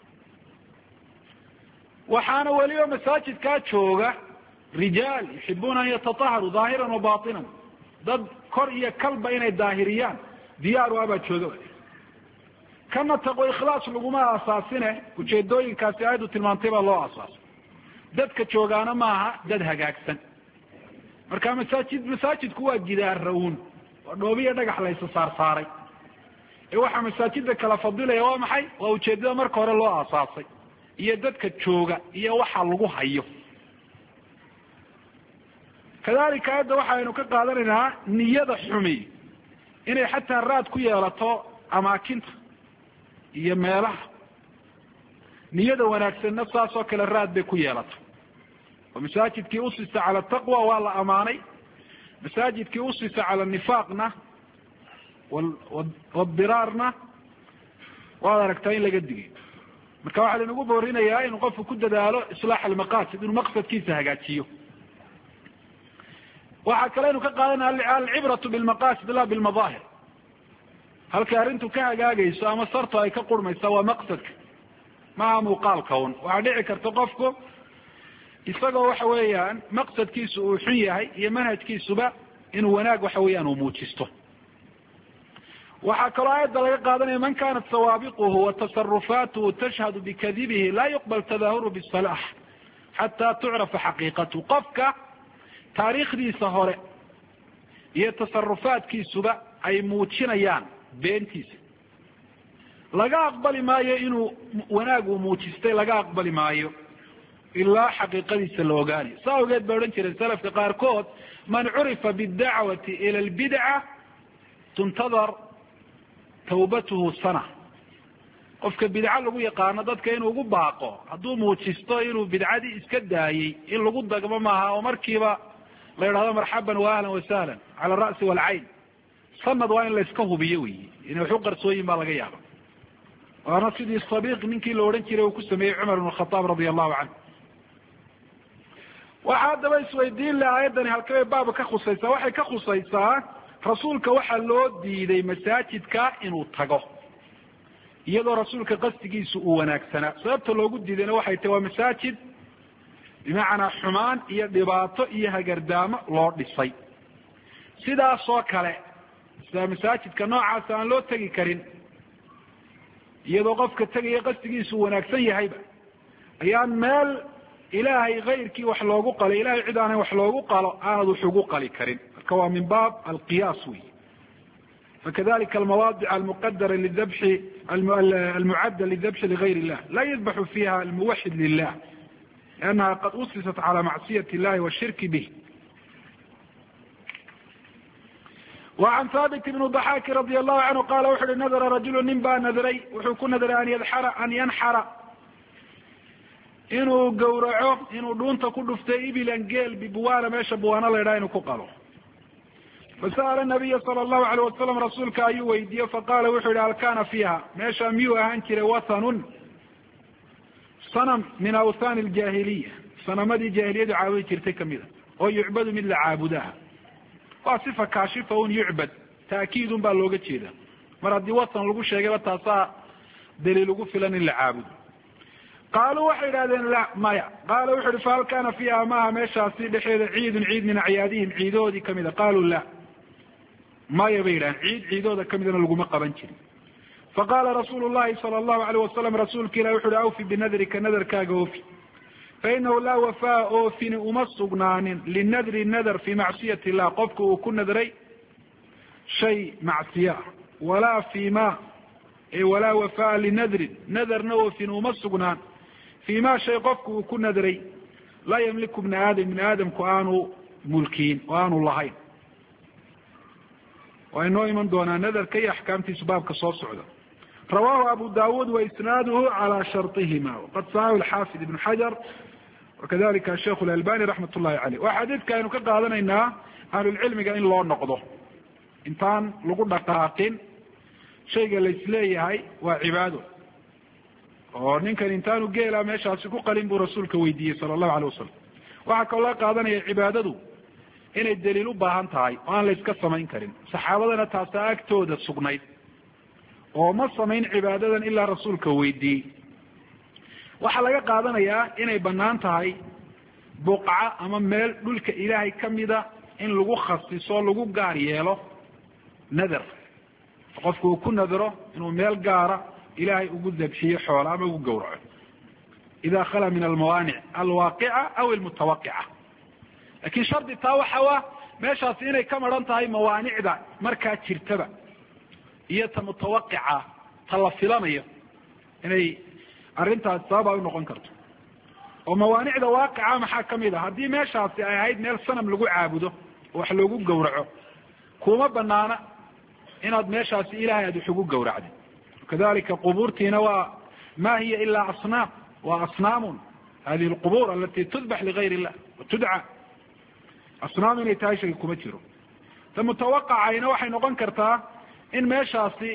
waxaana weliba masaajidkaa jooga rijaal yuxibuuna an yatataharuu daahiran wa batinan, dad kor iyo kalba inay daahiriyaan diyaaru abaa jooga. kana taqwo ikhlaas laguma aasaasine ujeedooyinkaasi aayaddu tilmaantay baa loo aasaasay. dadka joogaana maaha dad hagaagsan. marka masaajidku waa gidaarrawun, waa dhoobiya dhagax laysa saarsaaray. ee waxaa masaajida kala fadilaya waa maxay? waa ujeedada marka hore loo aasaasay iyo dadka jooga iyo waxa lagu hayo. kadalika ayadda waxaynu ka qaadanaynaa niyada xumi inay xataa raad ku yeelato amaakinta iyo meelaha. niyada wanaagsanna saas oo kale raad bay ku yeelato. oo masaajidkii usisa cala taqwa waa la amaanay, masaajidkii usisa cala nifaaqna wadiraarna waad aragtaa in laga digay. marka waxaa laynagu boorinayaa inuu qofku ku dadaalo islaax almaqasid, inuu maqsadkiisa hagaajiyo. waxaa kale aynu ka qaadanaya alcibratu bilmaqasid la bilmadaahir. halkay arrintu ka hagaagayso ama sartu ay ka qurmaysa waa maqsadka, maaha muuqaalka un. waxaa dhici karta qofku isagoo waxa weeyaan maqsadkiisu uu xun yahay iyo manhajkiisuba inuu wanaag waxa weeyaan uu muujisto. waxaa kaloo aayadda laga qaadanaya man kanat sawaabiquhu wa tasarufaatuhu tashhadu bikadibihi laa yuqbal tadahuru bisalax xataa tucrafa xaqiiqatu. qofka taariikhdiisa hore iyo tasarufaadkiisuba ay muujinayaan beentiisa, laga aqbali maayo inuu wanaag uu muujistay, laga aqbali maayo ilaa xaqiiqadiisa la ogaanayo. saa ogeed bay odhan jireen salafka qaarkood man curifa bidacwati ila albidca tuntadar tawbatuhu sana. qofka bidca lagu yaqaano dadka inuu ugu baaqo hadduu muujisto inuu bidcadii iska daayey in lagu dagmo maaha oo markiiba la yidhahdo marxaban wa ahlan wasahlan cala ara'si waalcayn. sanad waa in la iska hubiyo wey, inay wax u qarsooyin baa laga yaaba. waana sidii sabiiq ninkii la odhan jiray uu ku sameeyey cumar ibn khataab radia allahu canhu. waxaa haddaba isweydiin le aayaddani halkabay baaba ka khusaysaa. waxay ka khusaysaa rasuulka waxaa loo diiday masaajidka inuu tago iyadoo rasuulka qasdigiisu uu wanaagsanaa. sababta loogu diidayna waxay tahi waa masaajid bimacnaa xumaan iyo dhibaato iyo hagardaamo loo dhisay. sidaasoo kale sida masaajidka noocaas aan loo tegi karin iyadoo qofka tegaya qasdigiisu wanaagsan yahayba, ayaan meel ilaahay kayrkii wax loogu qalo, ilahay cid aanay wax loogu qalo aanad wax ugu qali karin. marka waa min baab alqiyaas wey. fakadalika almawaadic almuqadara lidabxi almucadda lidabxi ligayr illah laa yadbaxu fiha almuwaxid lilah liannaha qad usisat cala macsiyati illahi washirki bih. وعن ثابت بن ضحاك رضي الله عنه قال wuxu uhi nadra rajulu nin baa nadray wuxuu ku nadray an yanxara inuu gawraco inuu dhuunta ku dhuftay ibilan geel bibuwaana meesha buwaana la ydhaha inuu ku qalo. fasa'ala nabiya sala allahu alayh wasalam rasuulka ayuu weydiiyey faqaala wuxuu yihi hal kana fiiha meesha miyuu ahaan jiray wathanun sanam min awthaani aljaahiliya sanamadii jaahiliyadu caabudi jirtay kamida oo yucbadu mid la caabudaha. waa sifa kaashifa un yucbad taakiidun baa looga jeeda. mar haddii wathan lagu sheegayba taasaa daliil ugu filan in la caabudo. qaaluu waxay idhahdeen la maya. qaala wuxu uhi fahal kana fiiha maaha meeshaasi dhexeeda ciidun ciid min acyaadihim ciidoodii kamida. qaaluu la maya bay yidhahdeen ciidooda kamidana laguma qaban jirin. faqaala rasuulu llahi sala allahu alayh wasalam rasuulka ilahi wuxu uhi awfi binadrika nadarkaaga oofi fainahu laa wafaa oofini uma sugnaanin linadri nadar fii macsiyati illah qofka uu ku nadray shay macsiya ah walaa fi ma walaa wafaa linadrin nadarna oofini uma sugnaan fii ma shay qofka uu ku nadray laa yamliku bna aadam bni aadamku aanu mulkiin oo aanu lahayn. waa inoo iman doonaa nadarka iyo axkaamtiisu baabka soo socda. rawahu abu dawud waisnaaduhu calى sharطihima waqad saxahu xaafid ibn xajar wakadalika sheikh اlalbani raxmat ullahi caleyh. waa xadiidka aynu ka qaadanaynaa ahlulcilmiga in loo noqdo intaan lagu dhaqaaqin shayga laisleeyahay waa cibaado. oo ninkan intaanu geela meeshaasi ku qalin buu rasuulka weydiiyey sala allahu alayh wasalam. waxaa kaloo laga qaadanaya cibaadadu inay daliil u baahan tahay oo aan la iska samayn karin. saxaabadana taasaa agtooda sugnayd oo ma samayn cibaadadan ilaa rasuulka weydiiyey. waxaa laga qaadanayaa inay banaan tahay buqca ama meel dhulka ilaahay kamida in lagu khasiso lagu gaar yeelo nadar. qofku uu ku nadro inuu meel gaara ilaahay ugu dabxiyo xoola ama ugu gawraco ida khala min almawaanic alwaaqica aw almutawaqica. lakin shardi taa waxa waa meeshaasi inay ka maran tahay mawaanicda markaa jirtaba iyo ta mutawaqica ta la filanayo inay arrintaas sabab ay unoqon karto. oo mawaanicda waaqica maxaa kamid a haddii meeshaasi ay ahayd meel sanam lagu caabudo oo wax loogu gawraco kuma banaana inaad meeshaasi ilahay aad wax ugu gawracdid. kadalika qubuurtiina waa ma hiya ilaa asnaam waa asnaamun hadihi alqubur alati tudbax ligayr illah watudca asnaam inay tahay shayga kuma jiro. ta mutawaqacayna waxay noqon kartaa in meeshaasi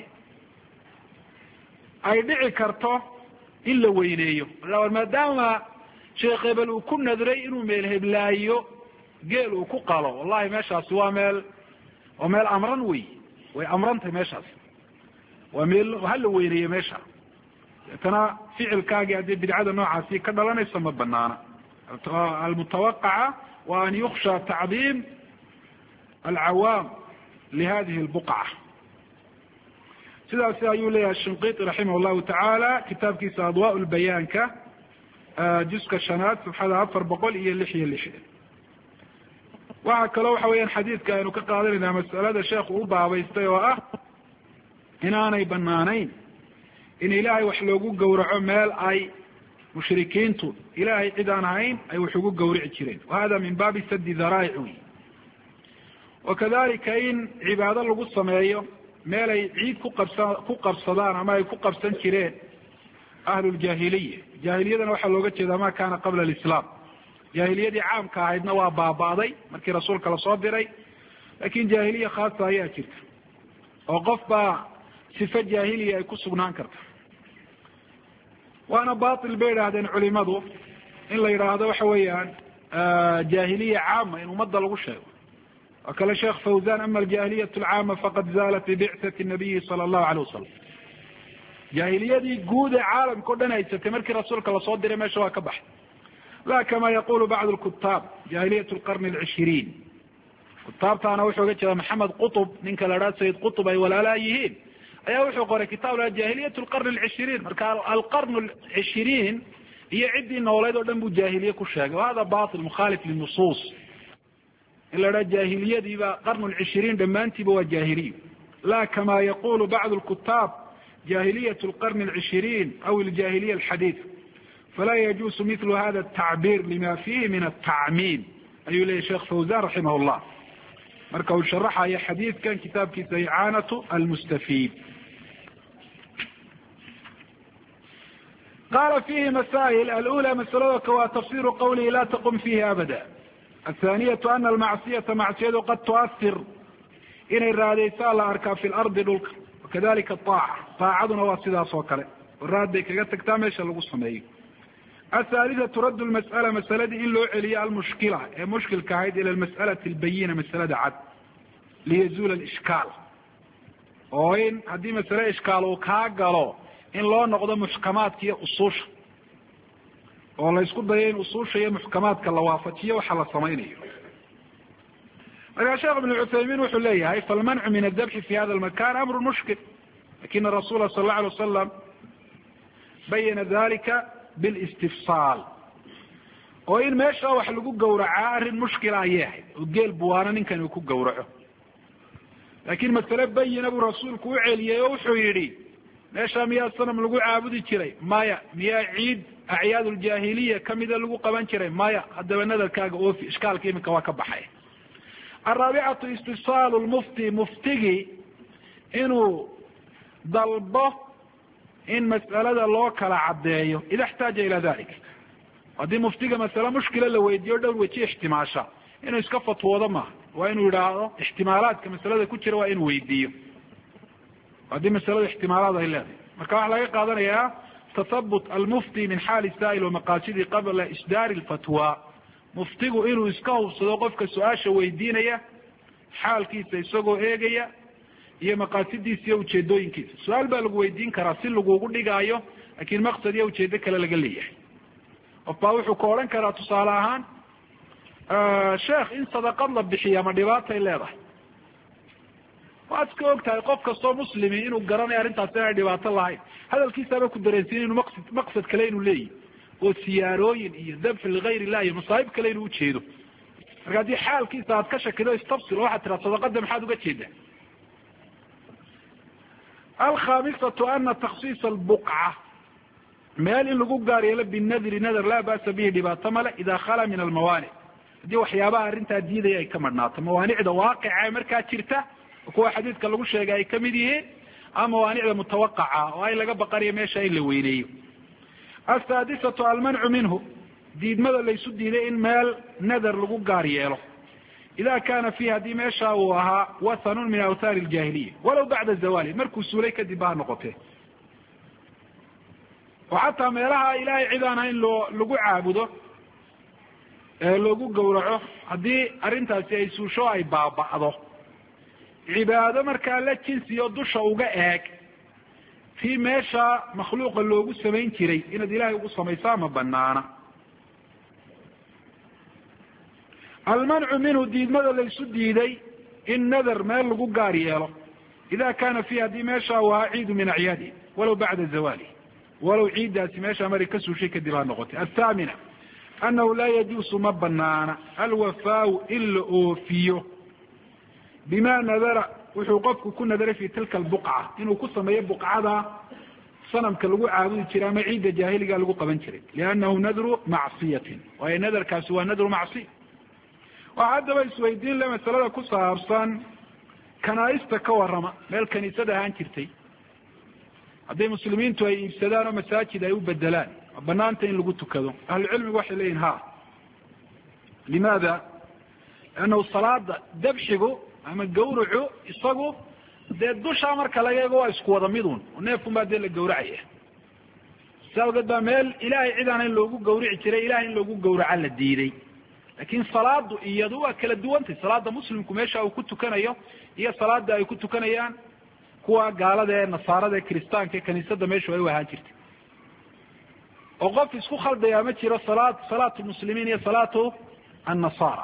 ay dhici karto in la weyneeyo. maadaama sheekh hebel uu ku nadray inuu meel heblaayo geel uu ku qalo wallahi meeshaasi waa meel amran wey way amrantahay meeshaasi waa meel hala weyneeyo meesha. deetana ficilkaagii haddii bidcada noocaasi ka dhalanaysa ma banaana. almutawaqaca wa an yuksha tacdiim alcawaam lihadihi albuqca. sidaasi ayuu leeyahay shinqiti raximah llahu tacaala kitaabkiisa adwaa lbayaanka juska shanaad safxada 466. waxaa kaloo waxa weeyaan xadiidka aynu ka qaadanaynaa masalada sheekhu u baabaystay oo ah inaanay banaanayn in ilaahay wax loogu gawraco meel ay mushrikiintu ilaahay cid aan ahayn ay wax ugu gawrici jireen wahada min baabi sadi daraa'ic wey wakadalika in cibaado lagu sameeyo meel ay ciid ku qabsadaan ama ay ku qabsan jireen ahluljahiliya jahiliyadana waxaa looga jeedaa ma kana qabla alislaam jahiliyadii caamka ahaydna waa baaba'day markii rasuulka lasoo diray lakin jahiliya khaasa ayaa jirta oo qof baa sifa jahiliya ay ku sugnaan karta waana batil bay idhaahdeen culimadu in la yidhaahdo waxa weeyaan jahiliya caama in ummadda lagu sheego waa kale sheekh fawzan ama aljahiliyat alcaama faqad zaalat bibicati nabiyi sala allahu alayh wasalam jahiliyadii guud ee caalamka o dhan haysatay markii rasuulka lasoo diray meesha waa ka baxay la kama yaqulu bacdu lkutaab jahiliyat lqarni alcishiriin kutaabtaana wuxuu uga jeeda maxamed qutb ninka la idhaha sayid qutb ay walaalaa yihiin ayaa wuxuu qoray kitaab la jahiliyat lqarni alcishiriin marka alqarn alcishiriin iyo ciddii nooleed oo dhan buu jahiliye ku sheegay wahada batil mukhaalif linusuus in la idhaha jahiliyadiiba qarn lcishiriin dhammaantiiba waa jahiliya la kama yaqulu bacdu lkutaab jahiliyat lqarni alcishiriin aw aljahiliya alxadiida falaa yajuusu mithlu hada atacbiir lima fihi min altacmiim ayuu leyahy sheekh fawzan raximah llah marka uu sharaxayo xadiidkan kitaabkiisa icaanatu almustafiid qala fihi masaa'il alula masalada waa tafsiru qawlihi la taqum fihi abada athaniyatu ana almacsiyata macsiyadu qad tuasir inay raadaysaa la arkaa fi lardi dhulka wakadalika aaca aacaduna waa sidaas oo kale oo raad bay kaga tagtaa meesha lagu sameeyo athaalithatu raddu lmas'ala masaladii in loo celiyo almushkila ee mushkilka ahayd ila almas'alati albayina masalada cad liyazuula alishkaal oo in haddii masale ishkaal uu kaa galo in loo noqdo muxkamaadka iyo usuusha oo la isku dayo in usuusha iyo muxkamaadka la waafajiyo waxa la samaynayo markaa sheekh ibn cuthaymin wuxuu leeyahay falmancu min adabxi fi hada lmakan amru mushkil lakina rasula sal allahu alay wasalam bayana dalika bilistifsaal oo in meesha wax lagu gawracaa arrin mushkila ayay ahayd oo geel buwaana ninkan uu ku gawraco laakin masale bayina buu rasuulku u celiyey oo wuxuu yidhi meesha miyaa sanam lagu caabudi jiray maya miyaa ciid acyaad ljahiliya kamida lagu qaban jiray maya haddaba nadarkaaga oofi ishkaalka iminka waa ka baxay araabicatu istifsaalu lmufti muftigii inuu dalbo in mas'alada loo kala caddeeyo ida xtaaja ila dalik haddii muftiga masale mushkila la weydiiyo dhowr weji ixtimaasha inuu iska fatwoodo maaha waa inuu yidhaahdo ixtimaalaadka masalada ku jira waa inuu weydiiyo haddii masalada ixtimaalaad ay leedahay marka waxaa laga qaadanayaa tathabut almufti min xaali saa'il wamaqaasidi qabla isdaari lfatwa muftigu inuu iska hubsado qofka su-aasha weydiinaya xaalkiisa isagoo eegaya iyo maqaasidiisa iyo ujeedooyinkiisa su-aal baa lagu weydiin karaa si lagugu dhigaayo lakin maqsad iyo ujeedo kale laga leeyahay qof baa wuxuu ka odhan karaa tusaale ahaan sheekh in sadaqad la bixiya ma dhibaatay leedahay waad iska og tahay qof kastoo muslimi inuu garanayo arrintaasi inay dhibaato lahayn hadalkiisaaba ku dareensiin inuu maqsad kale inuu leeyahy oo siyaarooyin iyo dabxi ligayr illah iyo masaa'ib kale inuu ujeedo marka haddii xaalkiisa aad ka shakido istabsil oo waxaad tiraa sadaqada maxaad uga jeedaa alkhamisatu ana taksiisa albuqca meel in lagu gaar yeelo binadri nadar laa ba'sa bihi dhibaato male ida khala min almawaanic haddii waxyaabaha arrintaa diidaya ay ka madhnaato mawaanicda waaqica ee markaa jirta kuwa xadiidka lagu sheegay ay kamid yihiin ama mawaanicda mutawaqaca oo ay laga baqanayo meesha in la weyneeyo asaadisatu almancu minhu diidmada laysu diiday in meel nadar lagu gaar yeelo ida kana fihi haddii meesha uu ahaa wathanun min awthaani ljahiliya walow bacda zawali markuu suulay kadib ba ha noqotee oo xataa meelaha ilahay cid aan ahayn lagu caabudo loogu gawraco haddii arrintaasi ay suusho ay baaba'do cibaado markaa la jinsiyo dusha uga eeg tii meesha makhluuqa loogu samayn jiray inaad ilahay ugu samaysaa ma banaana almancu minhu diidmada laysu diiday in nadar meel lagu gaar yeelo ida kana fihi haddii meesha uu ahaa ciidu min acyaadi walow bacda zawali walow ciiddaasi meesha mari ka suushay kadib ha noqotay athamina anahu laa yajuusu ma banaana alwafaau in la oofiyo bima nadara wuxuu qofku ku nadaray fi tilka albuqca inuu ku sameeyo buqcada sanamka lagu caabudi jiray ama ciidda jaahiliga lagu qaban jiray liannahu nadru macsiyatin waayo nadarkaasi waa nadru macsiya waxaa haddaba isweydiin le masalada ku saabsan kanaaista ka warrama meel kaniisad ahaan jirtay hadday muslimiintu ay iibsadaan oo masaajid ay u bedelaan waa banaanta in lagu tukado ahlucilmigu waxay leeyihin ha limaada liannahu salaada dabxigu ama gawracu isagu dee dushaa marka laga eego waa isku wada midun oo neefun baa dee la gawracaya saa ogeed baa meel ilahay cidaana in loogu gawrici jiray ilahay in loogu gawraca la diiday lakin salaadu iyadu waa kala duwantay salaada muslimku meesha uu ku tukanayo iyo salaada ay ku tukanayaan kuwa gaalada ee nasaarada ee kiristaanka ee kaniisada meeshu ay u ahaan jirtay oo qof isku khaldaya ma jiro salaatu muslimiin iyo salaatu annasara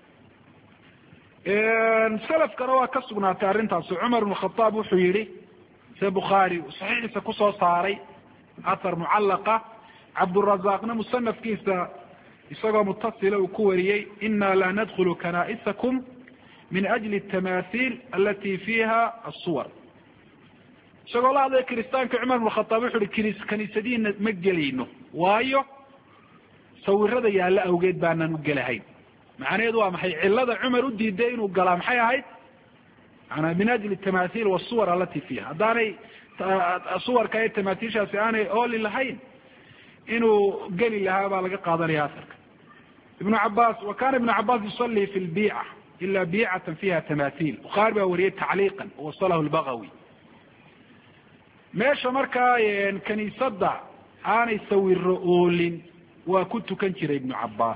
salafkana waa ka sugnaatay arrintaasi cumar ibn khataab wuxuu yihi se bukhaari saxiixiisa kusoo saaray athar mucallaqa cabdurazaqna musanafkiisa isagoo mutasila uu ku wariyey ina la nadkhulu kanaa'isakum min ajli الtamahiil alati fiha الsuwar isagoo la hadlaya kiristaanka cumar ibn khataab wuxu uhi kaniisadiina ma gelayno waayo sawirada yaalla awgeed baanan u gelahayn macnaheedu waa maxay cilada cumar u diiday inuu galaa maxay ahayd manaa min ajli الtamahiil wالsuwar alati fiha haddaanay suwarka iyo tamahiilshaasi aanay ooli lahayn inuu geli lahaa baa laga qaadanaya asarka ibnu cabas wa kana ibnu cabas yusalii fi lbiica ila biicatan fiha tamahiil bukhaari baa wariyey tacliiqan wasalahu lbagawi meesha markaa kaniisada aanay sawiro oolin waa ku tukan jiray ibnu cabas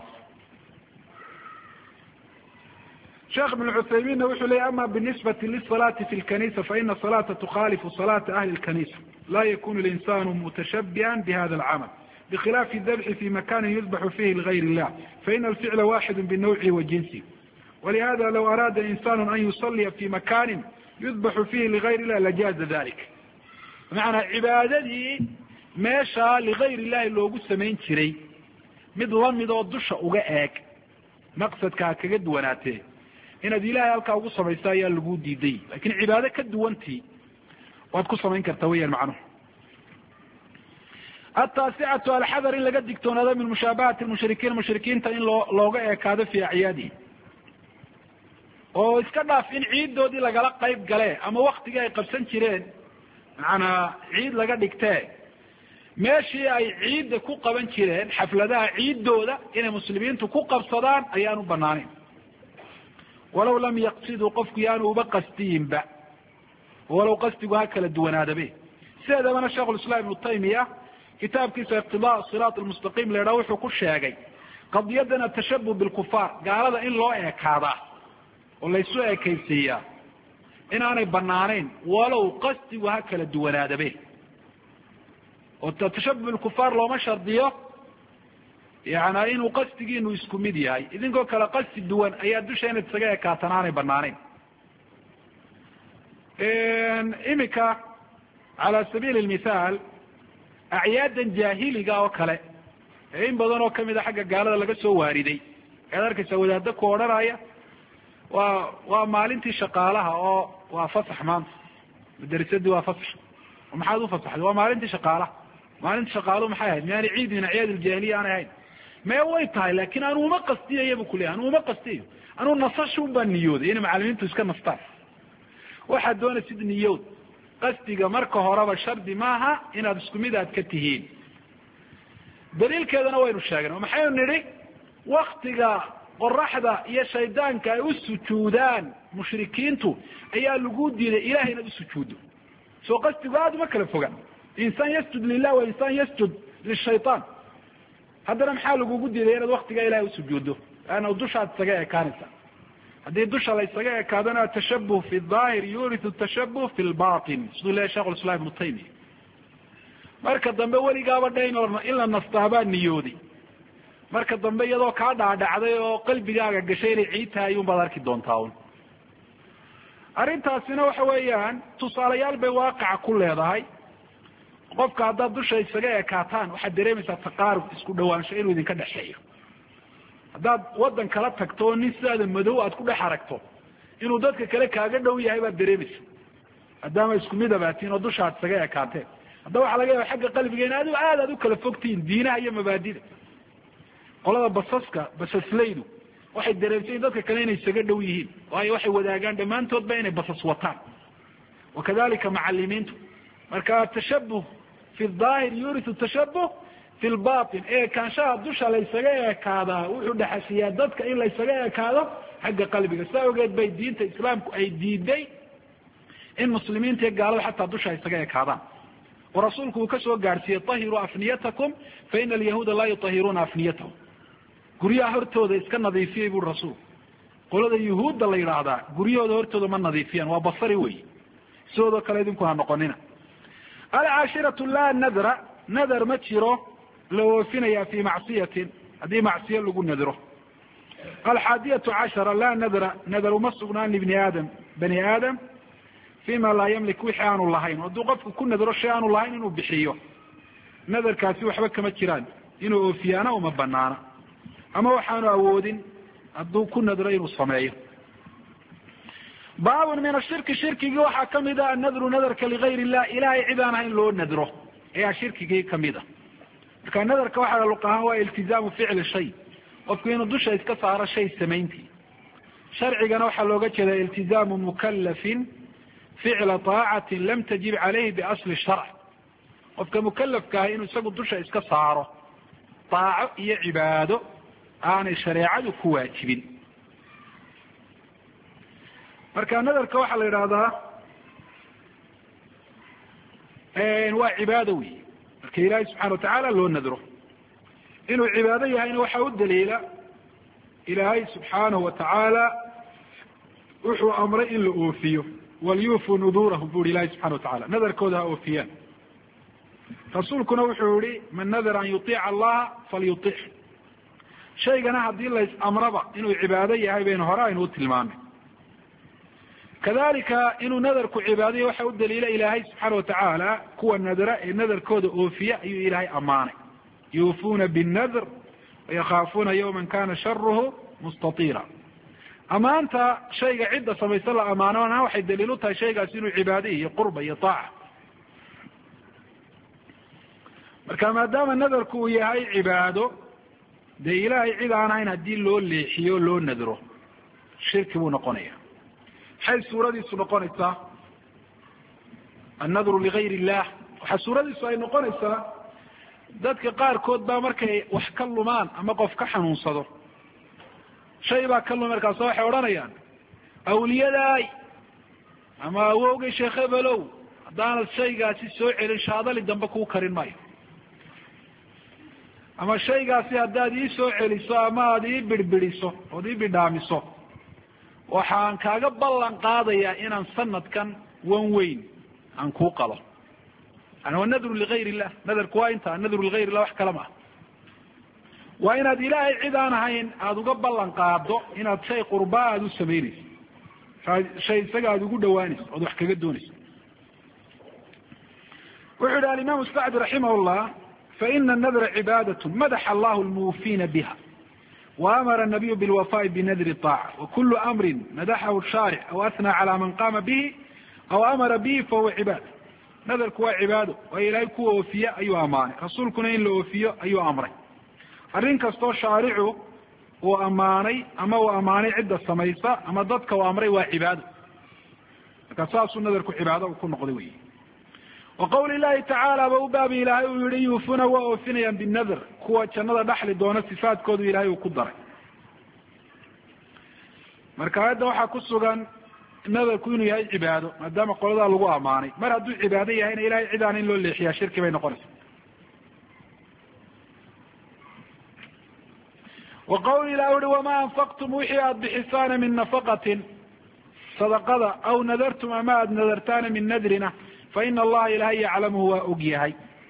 sheekh ibn cuthayminna wuxuu leeyay ama binisbati lisalati fi lkanisa faina salata tukhalifu salata ahli lkanisa la yakunu linsanu mutashabihan bihada alcamal bkhilaaf الdbxi fi makani yudbaxu fihi ligayr الlah faina alficla waxid binawci wa jinsi walihada law araada insanu an yusaliya fi makani yudbaxu fihi ligayr الlah lajaza dalik bimacnaa cibaadadii meesha ligayr illahi loogu samayn jiray mid lamid oo dusha uga eeg maqsadkaa kaga duwanaatee inaad ilahay halkaa ugu samaysa ayaa lagu diiday lakin cibaado ka duwantii waad ku samayn kartaa weyaan macnuhu ataasicatu alxadar in laga digtoonaado min mushaabahati mushrikiin mushrikiinta in looga eekaado fi acyaadi oo iska dhaaf in ciiddoodii lagala qayb gale ama waktigii ay qabsan jireen macanaa ciid laga dhigtee meeshii ay ciidda ku qaban jireen xafladaha ciiddooda inay muslimiintu ku qabsadaan ayaan u banaanayn walaw lam yaqsiduu qofku yaanu uba qastiyinba walow qasdigu ha kala duwanaadabe sideedabana sheikhulislaam ibnu taymiya kitaabkiisa iqtidaa siraat almustaqiim la idhaha wuxuu ku sheegay qadiyadan atashabuh bilkufaar gaalada in loo eekaadaa oo laysu ekaysiiyaa inaanay banaanayn walow qasdigu ha kala duwanaadabe oo tashabuh bilkufaar looma shardiyo yana inuu qasdigiinu isku mid yahay idinkoo kale qasdi duwan ayaa dusha inaad isaga ekaatan aanay banaanayn imika cala sabiili lmithaal acyaadan jaahiliga oo kale ee in badan oo kamid a xagga gaalada laga soo waariday ayaad arkaysaa wadaada ku odhanaya waa maalintii shaqaalaha oo waa fasax maanta madarisadii waa fasax maxaad ufasaxday waa maalintii shaqaalaha maalintii shaqaaluhu maxay ahayd miyaani ciid min acyaad iljaahiliya aanay ahayn mee way tahay lakin anu uma qastiyayo bu kuleyahy anu uma qastiyayo anuu nasashun baa niyooday inay macalimiintu iska nastaan waxaad doonaysid niyood qasdiga marka horeba shardi maaha inaad isku mid aad ka tihiin daliilkeedana waynu sheegnay oo maxaynu nidhi waktiga qoraxda iyo shaydaanka ay u sujuudaan mushrikiintu ayaa lagu diiday ilahay inaad usujuuddo soo qasdigu aada uma kala foga insaan yasjud lilah wa insaan yasjud lishayطaan haddana maxaa lagugu diiday inaad waktigaa ilahay usujuuddo leanna dushaad isaga ekaanaysa haddii dusha la isaga ekaadana atashabuh fi daahir yuritu tashabuh fi lbatin siduu leeyahy shekhulislaam ibnu taymiya marka dambe weligaaba dha in la nastaabaa niyooday marka dambe iyadoo kaa dhaadhacday oo qalbigaaga gashay inay ciid tahay ayuun baad arki doontaa un arrintaasina waxa weeyaan tusaalayaal bay waaqaca ku leedahay qofka haddaad dusha isaga ekaataan waxaad dareemaysaa taqaarub isku dhawaansho inuu idinka dhexeeyo haddaad waddan kala tagto oo nin sidaada madow aad ku dhex aragto inuu dadka kale kaaga dhow yahay baad dareemaysa maadaama isku mid abaatiin oo dusha ad isaga ekaateen hadda waxa laga yaaba xagga qalbigeena aad u kala fogtiin diinaha iyo mabaadida qolada basaslaydu waxay dareemtay dadka kale inay isaga dhow yihiin waayo waxay wadaagaan dhammaantoodba inay basas wataan wakadalika macalimiintu marka tashabuh fi daahir yurisu tashabuh fi lbatin kaanshaha dusha laysaga ekaadaa wuxuu dhaxasiyaa dadka in laysaga ekaado xagga qalbiga saa ogeed bay diinta islaamku ay diiday in muslimiinta iyo gaalada xataa dusha isaga ekaadaan oo rasuulku uu kasoo gaadhsiiyey tahiruu afniyatakum fa ina alyahuuda laa yutahiruuna afniyatahum guryaha hortooda iska nadiifiyey buri rasuulku qolada yuhuudda la yidhaahdaa guryahooda hortooda ma nadiifiyaan waa basari wey sidoodoo kale idinku ha noqonina alcaashiratu laa nadra nadar ma jiro la oofinaya fi macsiyatin haddii macsiyo lagu nadro alxaadiyatu cashara laa nadra nadar uma sugnaan libni aadam bani aadam fima laa yamlik wixii aanu lahayn hadduu qofku ku nadro shay aanu lahayn inuu bixiyo nadarkaasi waxba kama jiraan inuu oofiyaana uma banaana ama waxaanu awoodin hadduu ku nadro inuu sameeyo baabun min ashirki shirkigii waxaa kamid a annadru nadarka ligayr illah ilahay cid aan ahayn loo nadro ayaa shirkigii kamid a marka nadarka waxaa luq ahaan waa iltizaamu ficli shay qofku inuu dusha iska saaro shay samayntii sharcigana waxaa looga jeeda iltizaamu mukalafin ficla طaacatin lam tajib calayhi biasli sharc qofka mukalafka ah inuu isagu dusha iska saaro daaco iyo cibaado aanay shareecadu ku waajibin marka nadarka waxaa la yidhahdaa waa cibaado wey marka ilaahay subxana watacaala loo nadro inuu cibaado yahayna waxaa u daliila ilaahay subxaanahu watacaala wuxuu amray in la oofiyo walyuufuu nuduurahum bu hi ilahi subxana watacala nadarkooda ha oofiyaan rasuulkuna wuxuu yihi man nadara an yuiica allaha falyuic shaygana haddii lays amraba inuu cibaado yahay baynu hore aynu u tilmaamay kadalika inuu nadarku cibaadaya waxa u daliila ilaahay subxaana watacaala kuwa nadra ee nadarkooda oofiya ayuu ilaahay ammaanay yuufuuna binnadr wayakaafuuna yawman kana sharuhu mustatira amaanta shayga cidda samaysa la amaanona waxay daliil u tahay shaygaasi inuu cibaado iyo qurba iyo taaca marka maadaama nadarku uu yahay cibaado dee ilaahay cid aan ahayn haddii loo leexiyo loo nadro shirki buu noqonaya maxay suuradiisu noqonaysaa annadru ligayr illah waxaa suuradiisu ay noqonaysaa dadka qaarkood baa markay wax ka lumaan ama qof ka xanuunsado shay baa ka luma markaas waxay odhanayaan awliyadaay ama awowgay sheekh ebelow haddaanad shaygaasi soo celin shaadali dambe kuu karin maayo ama shaygaasi haddaad ii soo celiso ama aada ii bidhbidhiso ood ii bidhaamiso waxaan kaaga ballan qaadayaa inaan sanadkan wan weyn aan kuu qalo yani waa nadru ligayr illah nadarku waa inta nadru ligayr illah wax kala maaha waa inaad ilaahay cid aan ahayn aada uga ballan qaado inaad shay qurbaa aada u samaynayso shay isaga aada ugu dhawaanayso ood wax kaga doonayso wuxuu yihi alimaamu sacdi raximah llah faina nadra cibaadaة madaxa allahu lmuufiina biha وamara الnabiyu bilwafaءi binadri طaaca wakulu amri madaxahu shaaric aw athnaa calى man qama bihi aw amara bihi fahuwa cibaada nadarku waa cibaado waa ilaahay kuwa oofiye ayuu amaanay rasuulkuna in la oofiyo ayuu amray arrin kastoo shaaricu uu ammaanay ama uu ammaanay cidda samaysa ama dadka uu amray waa cibaado marka saasuu nadarku cibaado uu ku noqday wey wa qawli llahi tacaala ba u baabi ilaahay uu yihi yuufuna waa oofinayaan binadr kuwa jannada dhaxli doona sifaadkoodu ilaahay uu ku daray marka aayadda waxaa ku sugan nadarku inuu yahay cibaado maadaama qoladaa lagu ammaanay mar hadduu cibaado yahayna ilahay cid aan in loo leexiyaa shirki bay noqonaysa wa qawli ilah uhi wamaa anfaqtum wixii aada bixisaana min nafaqatin sadaqada aw nadartum ama aada nadartaana min nadrina faina allaha ilahay yaclamuhu waa og yahay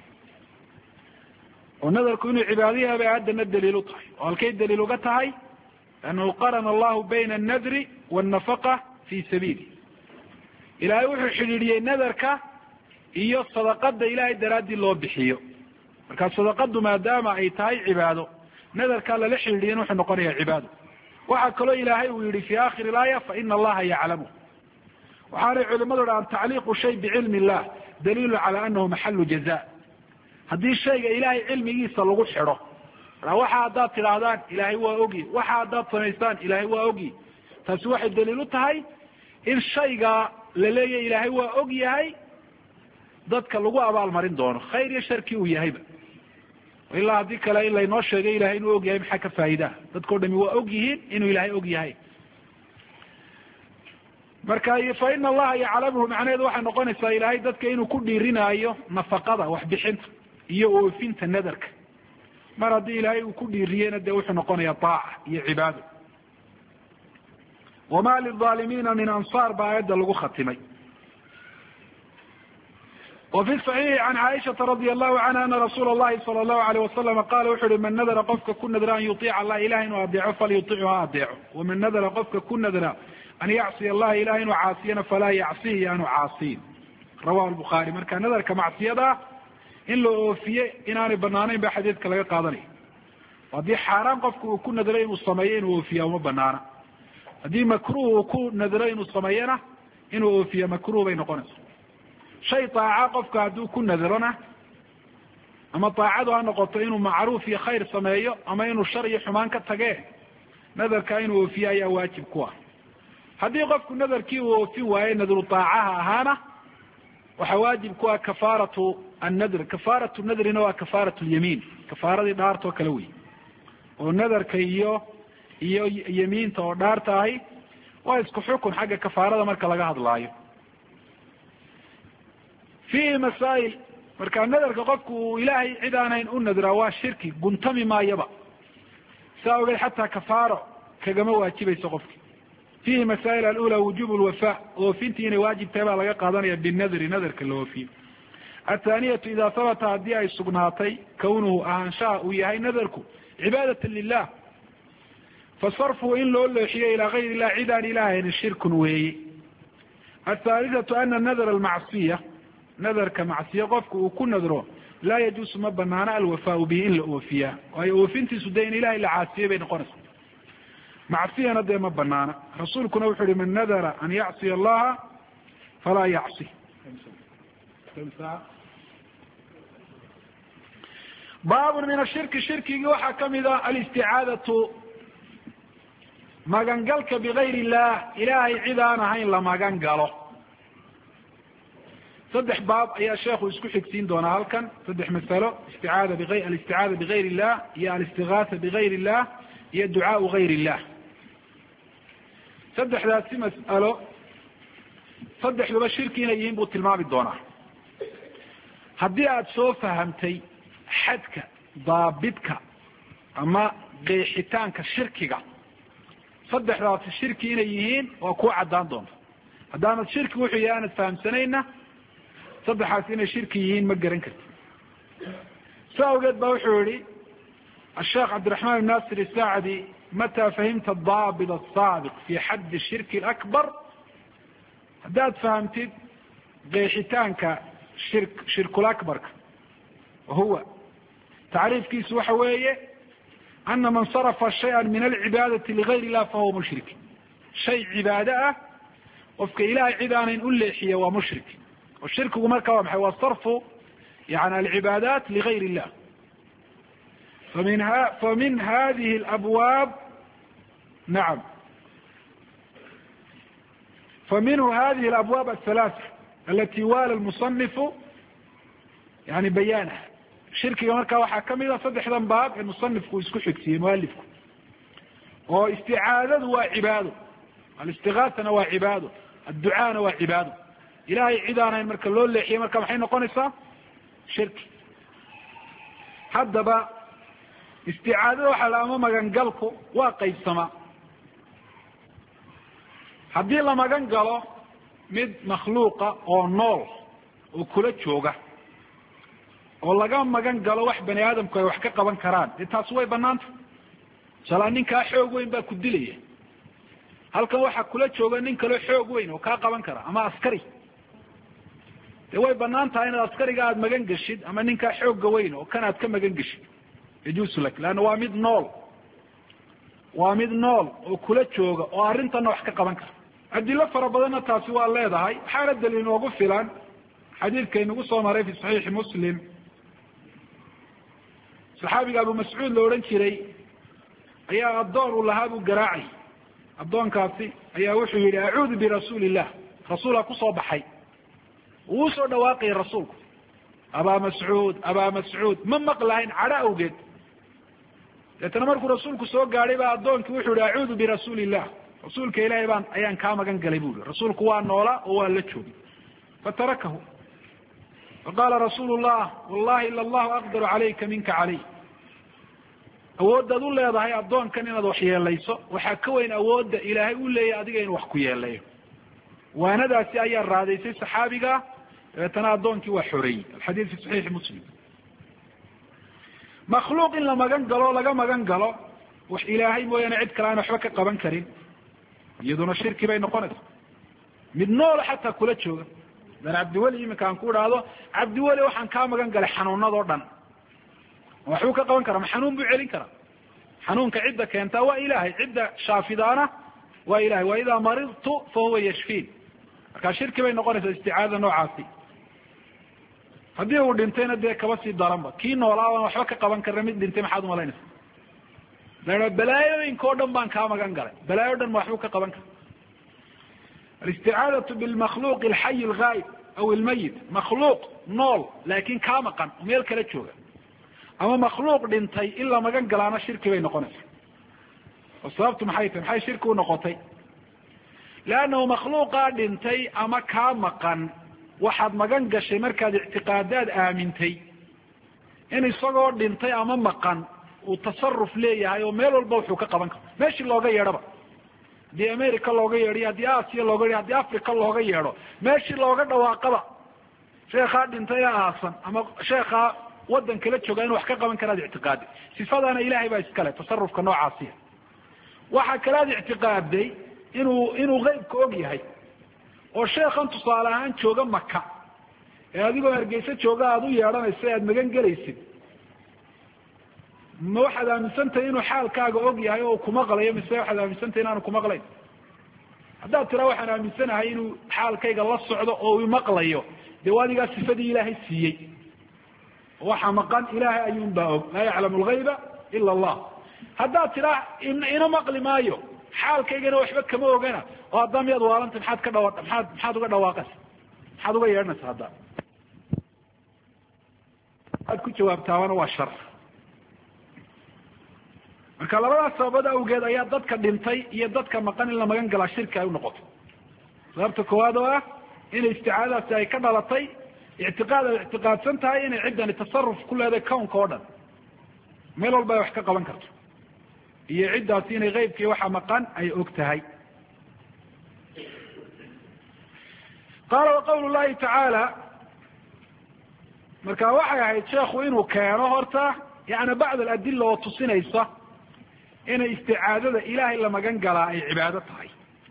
oo nadarku inuu cibaado yahay bay aayadana daliil u tahay oo halkay daliil uga tahay annahu qarana allahu bayna annadri waannafaqa fi sabiili ilaahay wuxuu xidhiidhiyey nadarka iyo sadaqada ilahay daraaddii loo bixiyo marka sadaqadu maadaama ay tahay cibaado nadarkaa lala xidhiidhiyan wuxuu noqonaya cibaado waxaa kaloo ilaahay uu yihi fi akhiri laaya faina allaha yaclamu waxaanay culimadu dhahaan tacliiqu shay bicilmi illah daliilu cala anahu maxalu jaza. haddii shayga ilaahay cilmigiisa lagu xidho, waxa haddaad tidhaahdaan ilaahay waa ogi, waxa haddaad samaystaan ilaahay waa ogi, taasi waxay daliil u tahay in shayga la leeyahy ilaahay waa og yahay dadka lagu abaalmarin doono, khayr iyo sharkii uu yahayba. ilaa haddii kale in laynoo sheegay ilahay inuu og yahay maxaa ka faa'iidaa? dadkao dhami waa og yihiin inuu ilaahay og yahay. marka fa ina allaha yaclamuhu macnaheedu waxay noqonaysaa ilaahay dadka inuu ku dhiirinaayo nafaqada, waxbixinta iyo oofinta nadarka. mar haddii ilaahay uu ku dhiiriyena dee wuxuu noqonaya taaca iyo cibaado. wama lilظaalimiina min ansaar baa aayadda lagu khatimay. وفي الصحيح عن عائشة رضي الله عنها أن رسول الله صلى الله عليه وسلم قال wuxu uhi من nadra qofka ku nadra an yuطiica allah ilahay inuu adeeco falyuطichu ha adeeco, وman nadra qofka ku nadra an yacصiya allaha ilahay inuu caasiyana falaa yacsihi yaanu caasiyin. rawahu الbukhaarي. marka nadarka macsiyada in la oofiye inaanay banaanayn ba xadiidka laga qaadanaya. haddii xaaraan qofka uu ku nadray inuu sameeyo inuu oofiya uma banaana. haddii makruh uu ku nadro inuu sameeyana inuu oofiya makruh bay noqonaysa. shay taaca qofka hadduu ku nadrona, ama taacadu ha noqoto inuu macruuf iyo khayr sameeyo ama inuu shar iyo xumaan ka tage, nadarka inuu oofiye ayaa waajib ku ah. haddii qofku nadarkii uu oofin waaye nadru taacaha ahaana, waxaa waajib ku ah kafaaratu annadr. kafaaratu nadrina waa kafaaratu lyamiin, kafaaradii dhaartoo kale wey. oo nadarka iyo yamiinta oo dhaarta ahi waa isku xukun xagga kafaarada marka laga hadlaayo. fiihi masaa'il. marka nadarka qofku uu ilaahay cid aanayn u nadraa waa shirki, guntami maayaba. saa ogeed xataa kafaaro kagama waajibayso qofki. fiihi masaa'il alula wujuub lwafa, oofintii inay waajib tahay baa laga qaadanaya binadri, nadarka la oofiyo. athaaniyatu ida habata haddii ay sugnaatay kawnuhu ahaanshaha uu yahay nadarku cibaadatan lilah, fasarfuhu in loo leexiyo ilaa gayr illah cid aan ilaahayni shirkun weeye. athaalithatu ana nadr almacsiya, nadarka macsiye qofka uu ku nadro laa yajuusu ma banaana alwafaau bihi in la oofiyaa, waayo oofintiisu dee in ilahay la caasiye bay noqonaysa. macsiyana dee ma banaana. rasuulkuna wuxu uhi man nadara an yacsiya allaha falaa yacsi. baabun min ashirki, shirkigii waxaa kamid a alisticaadatu, magangalka bigayr illah, ilaahay cid aan ahayn la magan galo. saddex baab ayaa sheekhu isku xigsiin doonaa halkan, saddex masalo: alisticaada bigayr illah, iyo alistigaatha bigayr illah, iyo ducaau gayr illah. saddexdaasi mas'alo saddexduba shirki inay yihiin buu tilmaami doonaa. haddii aada soo fahamtay xadka, daabidka ama qeexitaanka shirkiga, saddexdaasi shirki inay yihiin waa kuu caddaan doonta. haddaanad shirki wuxuu yahay aanad fahamsanayna, saddexaas inay shirki yihiin ma garan karti. saa awgeed ba wuxuu yihi asheekh cabdiraxmaan ibn nasir isaacdi: mataa fahimta daabit asaabiq fi xaddi shirki akbar, haddaad fahamtid qeexitaanka shirkulakbarka, wahuwa tacriifkiisu waxa weeye ana man sarafa shaya min alcibaadati ligayr illah fahuwa mushrik. shay cibaado ah qofka ilahay cid aanayn u leexiya waa mushrik. oo shirkigu marka waa maxay? waa sarfu yani alcibaadaat ligayr illah. famin hadihi alabwaab nacam faminhu hadihi alabwaab athalaatha alati waala lmusanifu yani bayaanaha. shirkiga marka waxaa kamid a saddexdan baab ee musanifku isku xigsiiyey mualifku. oo isticaadadu waa cibaado, alistigaatana waa cibaado, adducaana waa cibaado. ilahay cid aanayn marka loo leexiye marka maxay noqonaysaa? shirki. haddaba isticaadada waxaa la ama magangalku waa qaybsamaa. haddii la magan galo mid makhluuqa oo nool oo kula jooga, oo laga magan galo wax bani aadamku ay wax ka qaban karaan, dee taasi way banaanta. masalan ninkaa xoog weyn baa ku dilaya, halkan waxaa kula jooga nin kaleo xoog weyn oo kaa qaban kara, ama askari. dee way banaan tahay inaad askariga aada magan geshid, ama ninkaa xoogga weyn oo kan aad ka magan geshid, yajuusu lak. leanna waa mid nool oo kula jooga oo arrintana wax ka qaban kara. adilo fara badanna taasi waa leedahay. waxaana daliil inoogu filan xadiidka inagu soo maray fi saxiixi muslim, saxaabiga abu mascuud la odhan jiray ayaa addoon uu lahaa buu garaacay. addoonkaasi ayaa wuxuu yihi acuudu birasuuli illah, rasuulaa kusoo baxay. wuu soo dhawaaqayay rasuulku, abaa mascuud abaa mascuud, ma maqlahayn cadho awgeed. deetana markuu rasuulku soo gaadhay baa addoonkii wuxuu yihi acuudu birasuuli illah, rasuulka ilaahay ayaan kaa magan galay bu yihi. rasuulku waa noolaa oo waa la joogay. fatarakahu faqaala rasuulu llah wallahi ila allahu aqdaru calayka minka caleyh. awooddaad u leedahay addoonkan inaad wax yeelayso waxaa ka weyn awoodda ilaahay u leeyahay adiga inuu wax ku yeelayo. waanadaasi ayaa raadaysay saxaabiga, dabeetana addoonkii waa xoreeyey. alxadiid fi saxiixi muslim. makhluuq in la magan galo, laga magan galo wax ilaahay mooyaane cid kale aan waxba ka qaban karin, iyaduna shirki bay noqonaysa. mid nool xataa kula jooga, dan cabdiweli iminka aan ku idhaahdo cabdiweli waxaan kaa magan galay xanuunadoo dhan, waxbuu ka qaban karaa? ma xanuun buu celin karaa? xanuunka cidda keentaa waa ilahay, cidda shaafidaana waa ilahay. wa idaa maridtu fa huwa yashfiin. markaa shirki bay noqonaysaa isticaadada noocaasi. haddii uu dhintayna dee kaba sii daranba, kii noolaa aan waxba ka qaban karna mid dhintay maxaad umalaynaysa? la balaayooyinka o dhan baan kaa magan galay, balaayo o dhan ma waxbuu ka qaban kara? alisticaadatu bilmakhluuq alxayi alghaayib aw almayit, makhluuq nool laakiin kaa maqan oo meel kala jooga, ama makhluuq dhintay in la magan galaana shirki bay noqonaysa. oo sababtu maxay tahay? maxay shirki u noqotay? leannahu makhluuqaa dhintay ama kaa maqan waxaad magan gashay markaad ictiqaadaad aamintay in isagoo dhintay ama maqan uu tasaruf leeyahay oo meel walba wuxuu ka qaban karo. meeshii looga yeedhaba, haddii america looga yeedhiyo, haddii aasiya looga yeedho, haddii africa looga yeedho, meeshii looga dhawaaqaba sheekhaa dhintay ee aasan ama sheekhaa waddan kala jooga inu wax ka qaban karaad ictiqaaday. sifadaana ilahay baa iskale tasarufka noocaasiya. waxaa kalaad ictiqaaday inuu qeybka og yahay, oo sheekhan tusaale ahaan jooga maka ee adigoo hargeysa jooga aada u yeedhanaysa aada magan gelaysid, ma waxaad aaminsantahay inuu xaalkaaga og yahay oo kumaqlayo, mise waxaad aaminsantahay inaanu kumaqlayn? haddaad tiraa waxaan aaminsanahay inuu xaalkayga la socdo oo uu maqlayo, dee waa adigaa sifadii ilaahay siiyey. waxa maqan ilaahay ayuun baa og, laa yaclamu algayba ila allah. haddaad tiraa ina maqli maayo, xaalkaygana waxba kama ogana, oo haddaa miyaad waalanta maxaad ka dhawa maxaad uga dhawaaqaysa, maxaad uga yeedhanaysa? hadda aad ku jawaabtaabana waa shar. marka labadaas sababood awgeed ayaa dadka dhintay iyo dadka maqan in la magan galaa shirki ay u noqoto. sababta koowaad oo ah inay isticaadadaasi ay ka dhalatay ictiqaad ay ictiqaadsan tahay inay ciddani tasaruf ku leedahay kownka oo dhan, meel walba ay wax ka qaban karto, iyo ciddaasi inay keybkii waxa maqan ay og tahay. qaala waqawlu llahi tacaala, marka waxay ahayd sheekhu inuu keeno horta yani bacd aladila oo tusinaysa inay isticaadada ilaahay la magan galaa ay cibaado tahay.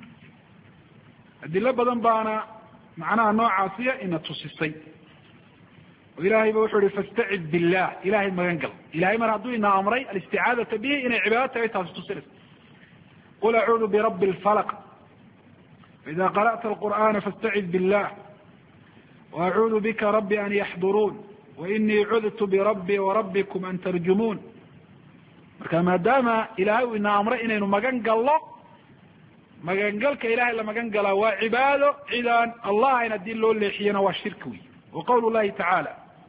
adilo badan baana macnaha noocaasiya ina tusisay. oo ilahay ba wuxuu ihi fastacid billah, ilahay magan gal. ilahay mar hadduu ina amray alisticaadata bihi inay cibaado tahay taasi tusinaysa. qul acuudu birabbi lfalaq, faida qara'ta alqur'ana fastacid billah, waacuudu bika rabbi an yaxduruun, wainii cudtu birabbi warabbikum an tarjumuun. marka maadaama ilahay uu ina amray inaynu magan galno, magangalka ilahay la magan galaa waa cibaado. cidaan allah ayn haddii loo leexiyana waa shirki wey. wa qawlu llahi tacaala,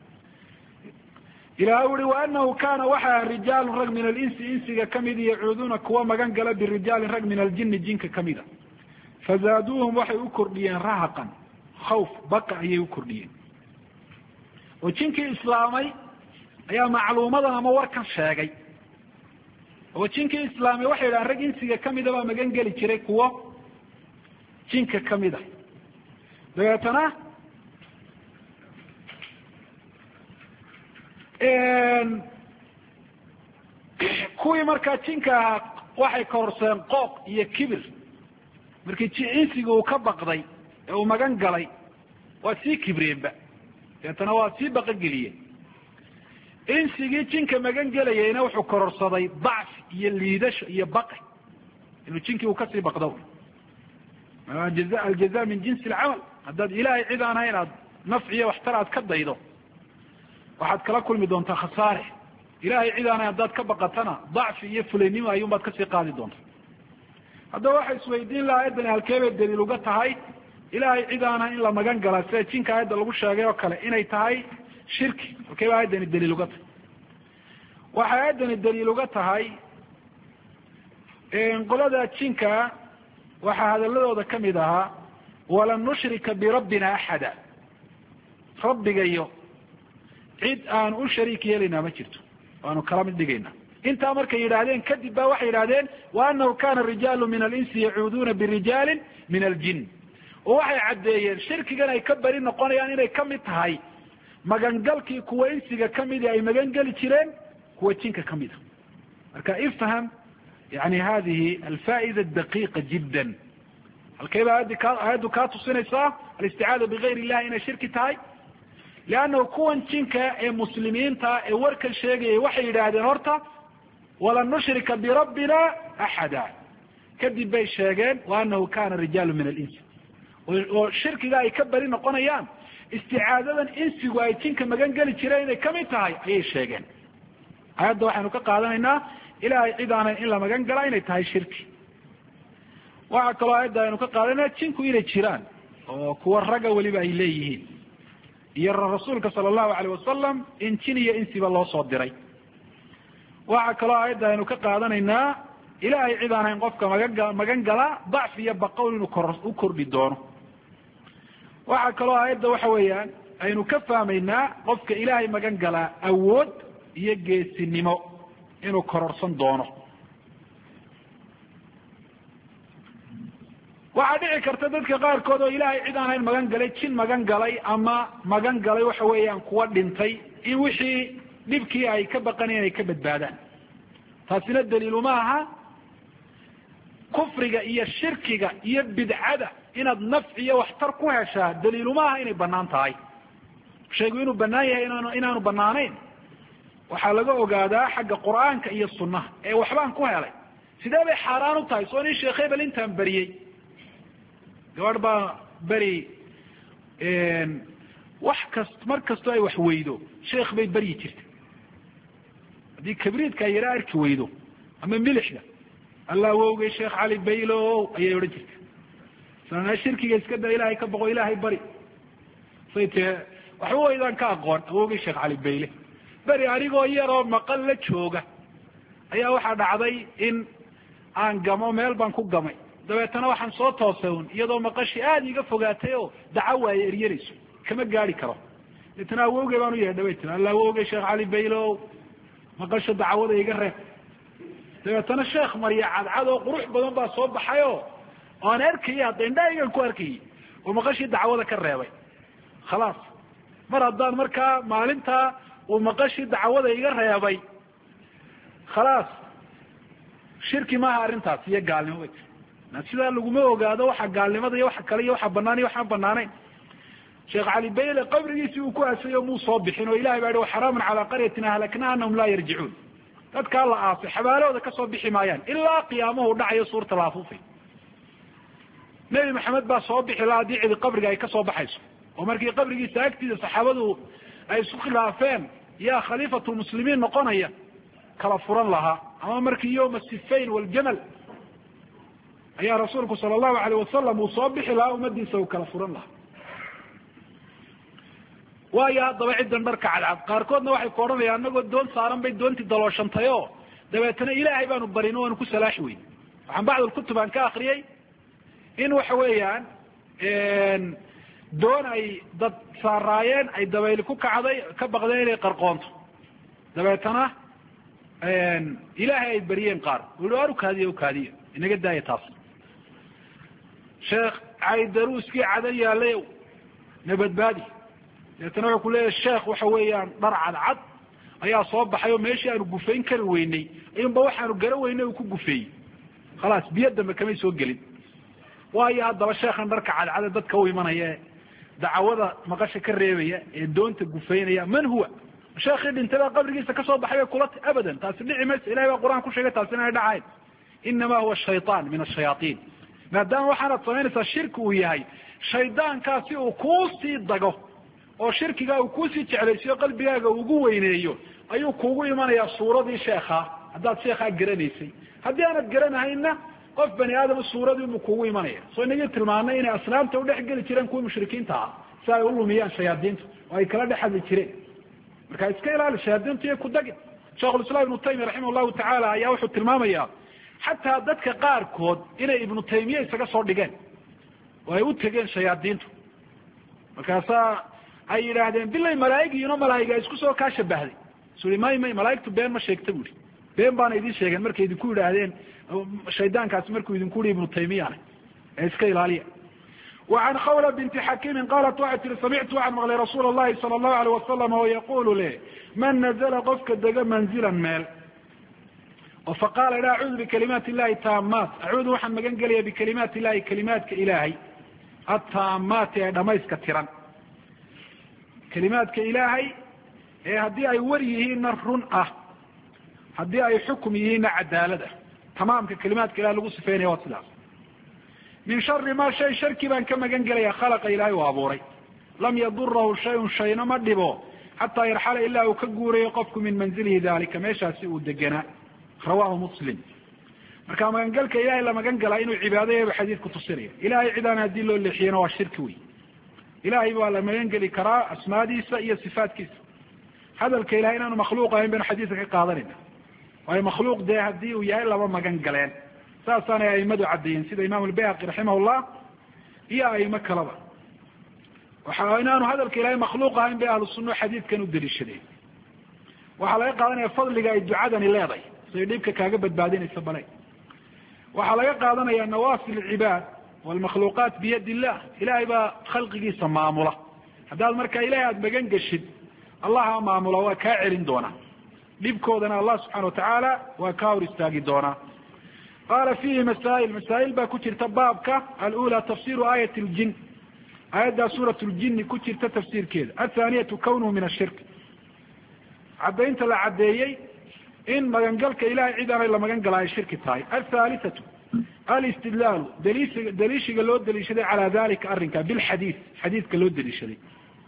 ilahay uri waanahu kana waxaa rijaalun rag min alinsi insiga kamid yacuuduuna kuwa magan gala birijaalin rag min aljini jinka kamida, fazaaduuhum waxay u kordhiyeen rahaqan, khawf, baqa ayay u kordhiyeen. oo jinkii islaamay ayaa macluumadan ama warkan sheegay, oo jinkii islaamay waxay yidhahaan rag insiga kamida baa magan geli jiray kuwo jinka kamida. dabeetana kuwii markaa jinka ahaa waxay korseen qooq iyo kibir. markii insiga uu ka baqday ee uu magan galay, waa sii kibreenba, deetana waa sii baqogeliyeen. insigii jinka magan gelayayna wuxuu kororsaday dacfi iyo liidasho iyo baqi, inuu jinkii uu kasii baqdo. الجزاء من جنس العمل haddaad ilaahay cid aan hayn aad nafciyo waxtar aad ka daydo waxaad kala kulmi doontaa khasaare ilaahay cid aan hayn haddaad ka baqatana dacfi iyo fulaynimo ayuun baad kasii qaadi doonta haddaba waxa isweydiin laha ayaddani halkee bay daliil uga tahay ilaahay cid aan hayn in la magan galaa sida jinka aayadda lagu sheegay oo kale inay tahay shirki halkee ba ayaddani daliil uga tahay waxay ayaddani daliil uga tahay qolada jinka waxaa hadaladooda kamid ahaa walan nushrika birabbina axada rabbigayo cid aan u shariik yeelaynaa ma jirto waanu kala mid dhigayna intaa markay yidhaahdeen kadib ba waxay yidhahdeen wa anahu kana rijaalu min alinsi yacuuduuna birijaalin min aljin oo waxay caddeeyeen shirkigan ay ka beri noqonayaan inay kamid tahay magangalkii kuwa insiga kamidi ay magangeli jireen kuwa jinka kamida marka ifham yani hadihi alfa'ida daqiqa jidda halkay ba aayaddu kaa tusinaysaa alisticaada bigayr illahi inay shirki tahay leannahu kuwan jinka ee muslimiinta ee warkan sheegayay waxay yidhaahdeen horta walan nushrika birabbina axada kadib bay sheegeen wa anahu kana rijaalu min alinsi oo shirkiga ay ka beri noqonayaan isticaadadan insigu ay jinka magan geli jireen inay kamid tahay ayay sheegeen aayadda waxaynu ka qaadanaynaa ilahay cid aanan in la magan galaa inay tahay shirki waxaa kaloo aayadda aynu ka qaadanaa jinku inay jiraan oo kuwa ragga weliba ay leeyihiin iyo rasuulka sala allahu alayh wasalam in jin iyo insiba loo soo diray waxaa kaloo aayadda aynu ka qaadanaynaa ilahay cid aan hayn qofka magan gala dacfi iyo baqowl inuu u kordhi doono waxaa kaloo aayadda waxa weeyaan aynu ka fahmaynaa qofka ilaahay magan galaa awood iyo geesinimo inuu kororsan doono waxaa dhici karta dadka qaarkood oo ilaahay cid aan hayn magan galay jin magan galay ama magan galay waxa weeyaan kuwa dhintay in wixii dhibkii ay ka baqanayen ay ka badbaadaan taasina daliiluma aha kufriga iyo shirkiga iyo bidcada inaad nafci iyo waxtar ku heshaa daliiluma aha inay banaan tahay shaygu inuu banaan yahay inaanu banaanayn waxaa laga ogaadaa xagga qur'aanka iyo sunnaha ee waxbaan ku helay sidee bay xaaraan u tahay soo nin sheekh hebel intaan beriyey gabadh baa beri wax mar kastoo ay wax weydo sheekh bay beryi jirtay haddii kabriidka ay yara arki weydo ama milixda allah wowgay sheekh cali baylo ayay odhan jirtay sanaa shirkiga iska da ilaahay ka boqo ilaahay bari say tee waxba waydaan ka aqoon awowgay sheekh cali bayle beri anigoo yaroo maqal la jooga ayaa waxaa dhacday in aan gamo meel baan ku gamay dabeetana waxaan soo toosay un iyadoo maqashii aada iga fogaatay oo dacawa ay eryanayso kama gaari karo deetana awowgay baan u yeedha bay tiri alla awowgay sheekh cali baylo maqasha dacwada iga reeb dabeetana sheekh marya cadcad oo qurux badan baa soo baxay oo aan arkayay hadda indhahaygan ku arkayay oo maqashii dacwada ka reebay khalaas mar haddaan markaa maalintaa uu maqashii dacwada iga reebay khalaas shirki maaha arrintaas iyo gaalnimo bay tiri sidaa laguma ogaado waxa gaalnimada iyo waxa kale iyo waxa banaan iyo waxaan banaanayn sheekh cali bayle qabrigiisii uu ku asayo muu soo bixin oo ilahay baa yihi waxaraaman calaa qaryatin ahlaknaha anahum laa yarjicuun dadkaa la aasay xabaalahooda kasoo bixi maayaan ilaa qiyaamahu dhacayo suurta la afuufay nebi maxamed baa soo bixi laha haddii cidi qabriga ay kasoo baxayso oo markii qabrigiisa agtiisa saxaabadu ay isku khilaafeen yaa khaliifatu lmuslimiin noqonaya kala furan lahaa ama markii yowma sifayn waljamal ayaa rasuulku sala allahu alayh wasalam uu soo bixi lahaa ummadiisa uu kala furan lahaa waayo haddaba ciddan dharka cadcad qaarkoodna waxay ku odhanayaan anagoo doon saaran bay doontii dalooshantay oo dabeetana ilaahay baanu barin waanu ku salaaxi weyn waxaan bacdulkutub aan ka akriyay in waxa weeyaan doon ay dad saaraayeen ay dabayli ku kacday ka baqdeen inay qarqoonto dabeetana ilaahay ay bariyeen qaar ui ar ukaadiya ukaadiya inaga daaya taas sheekh caydaruuskii cadan yaalay na badbaadi dabeetana wuxuu ku leeyahay sheekh waxa weeyaan dhar cadcad ayaa soo baxay oo meeshii aanu gufayn kari weynay ayunba waxaanu gara weynay uu ku gufeeyey khalaas biyo dambe kamay soo gelin waayo haddaba sheekhan dharka cadcade dadka u imanaya ee dacwada maqasha ka reebaya ee doonta gufaynaya man huwa sheekii dhintay baa qabrigiisa kasoo baxay bay kula abadan taasi dhici mayso ilahay baa qur-aan ku sheegay taasi inay dhacayn inama huwa shayطaan min ashayaaطin maadaama waxaanad samaynaysaa shirki uu yahay shaydaankaasi uu kuusii dago oo shirkigaa uu kuusii jeclaysiyo qalbigaaga ugu weyneeyo ayuu kuugu imanayaa suuradii sheekha haddaad sheekhaa garanaysay haddii aanad garanahayna qof bani aadam suuradiibuu kuugu imanaya soo inagii tilmaanay inay asnaamta udhex geli jireen kuwii mushrikiinta ah si ay u lumiyaan shayaadiintu oo ay kala dhex hadli jireen marka iska ilaali shayaadiintu iyo ku dagin sheikhulislaam ibnu taymiya raximah llahu tacaala ayaa wuxuu tilmaamaya xataa dadka qaarkood inay ibnu taymiya isaga soo dhigeen oo ay u tegeen shayaadiintu markaasaa ay yidhaahdeen bilay malaa'igiino malaa'iga isku soo kaa shabahday sui may malaa'igtu been ma sheegta buuri been baana idin sheegeen markay idinku yidhaahdeen shaydaankaasi markuu idinku yihi ibnu taymiyana ee iska ilaaliya وعن khawlة بنti xakimin qalat waxay tihi samictu waxaan maqlay rasuul الlahi salى الlahu عalيه wasalam oo yaqulu le man nazla qofka dega manzilan meel oo faqaala idha acuudu bikalimaati illahi taamaat acuudu waxaan magan gelaya bikalimaati illahi kalimaadka ilaahay ataamaati ee dhamayska tiran kalimaadka ilaahay ee haddii ay war yihiinna run ah haddii ay xukum yihiinna cadaalad ah tamaamka kalimaadka ilahay lagu sifeynaya waa sidaas min shari ma shay sharki baan ka magan gelaya khalaqa ilaahay uu abuuray lam yadurahu shayun shayna ma dhibo xataa yarxala ilaa uu ka guurayo qofku min manzilihi dalika meeshaasi uu deganaa rawahu muslim marka magangelka ilahay la magan galaa inuu cibaadayaba xadiidku tusinaya ilahay cidaan haddii loo leexiyana waa shirki wey ilahay baa la magan geli karaa asmaadiisa iyo sifaatkiisa hadalka ilahay inaanu makhluuq ahayn baynu xadiidka ka qaadanayna waayo makhluuq dee haddii uu yahay laba magan galeen saasaanay aimadu caddeeyeen sida imam albayhaqi raximahullah iyo aimo kaleba waxa inaanu hadalka ilahay makhluuq ahayn bay ahlu sunna xadiidkan u daliishadeen waxaa laga qaadanaya fadliga ay ducadani leedahay siay dhibka kaaga badbaadinaysa balay waxaa laga qaadanaya nawafil cibaad walmakhluuqaat biyadi illah ilahay baa khalqigiisa maamula haddaad marka ilahay aada magan geshid allaha maamula waa kaa celin doonaa dhibkoodana allah subxana watacaala waa kaa hor istaagi doonaa qala fihi masaa'il baa ku jirta baabka alula tafsiru aayat ljin aayaddaa suurat ljini ku jirta tafsiirkeeda athaniyatu kawnuhu min ashirk caddaynta la caddeeyey in magangalka ilahay cid aanay la magan gala ay shirki tahay athaalithatu alistidlaalu daliishiga loo daliishaday calaa dalika arrinka bilxadiid xadiidka loo daliishaday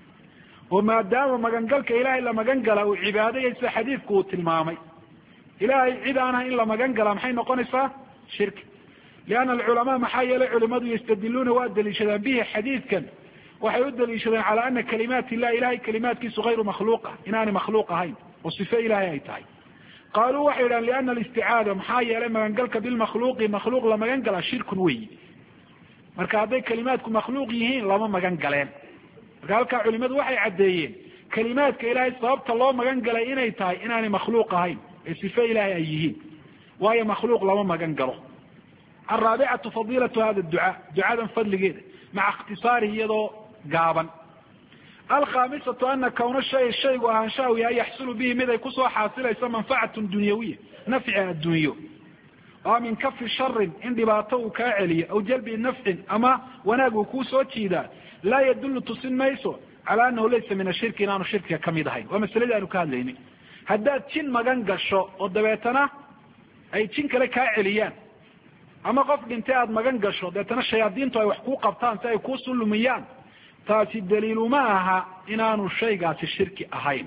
oo maadaama magangalka ilahay la magan gala uu cibaadaya sida xadiidku uu tilmaamay ilahay cid aana in la magan galaa maxay noqonaysaa shirki lianna alculamaa maxaa yeelay culimadu yastadiluuna waa daliishadaan bihi xadiidkan waxay u daliishadeen calaa ana kalimaat illah ilahay kalimaatkiisu hayru makhluuqa inaanay makhluuq ahayn oo sife ilahay ay tahay qaaluu waxay yidhahan liana alisticaada maxaa yeelay magangalka bilmakhluuqi makhluuq la magan galaa shirkun weyi marka hadday kalimaadku makhluuq yihiin lama magan galeen marka halkaa culimadu waxay caddeeyeen kalimaadka ilahay sababta loo magan galay inay tahay inaanay makhluuq ahayn ee sife ilahay ay yihiin waayo makhluuq lama magan galo alraabicatu fadilatu hada ducaa ducadan fadligeeda maca ikhtisaarihi iyadoo gaaban alkhamisatu ana kawna shay shaygu ahaanshahu yahay yaxsulu bihi mid ay kusoo xaasilayso manfacatun dunyawiya nafci addunyo oo min kafi sharin in dhibaato uu kaa celiyo aw jalbi nafcin ama wanaag uu kuu soo jiidaa laa yadullu tusin mayso cala anahu laysa min ashirki inaanu shirkiga kamid ahayn waa masaladii aanu ka hadlaynay haddaad jin magan gasho oo dabeetana ay jin kale kaa celiyaan ama qof dhintay aada magan gasho dabeetana shayaadiintu ay wax kuu qabtaan si ay kuu sulumiyaan taasi daliiluma aha inaanu shaygaasi shirki ahayn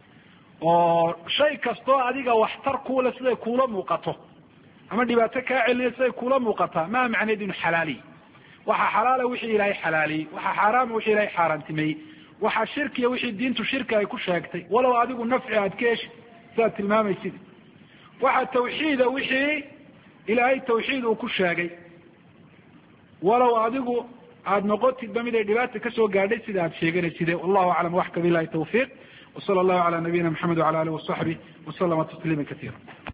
oo shay kastoo adiga waxtar kuule siday kuula muuqato ama dhibaato kaa celinaya siday kuula muuqataa maa macneed inu xalaaliy waxaa xalaala wixii ilaahay xalaaliyey waxaa xaaraama wixii ilaahay xaaraantimeeyey waxaa shirkiya wixii diintu shirki ay ku sheegtay walow adigu nafci aad ka heshid sidaad tilmaamaysid waxaa tawxiida wixii ilaahay tawxiid uu ku sheegay walow adigu aada noqotidba mid ay dhibaata kasoo gaadhay sida aad sheeganaysid wallahu aclam waxka bilahi tawfiiq wasala allahu cala nabiyina maxamed wala alihi wasaxbih wasalama tasliima katiira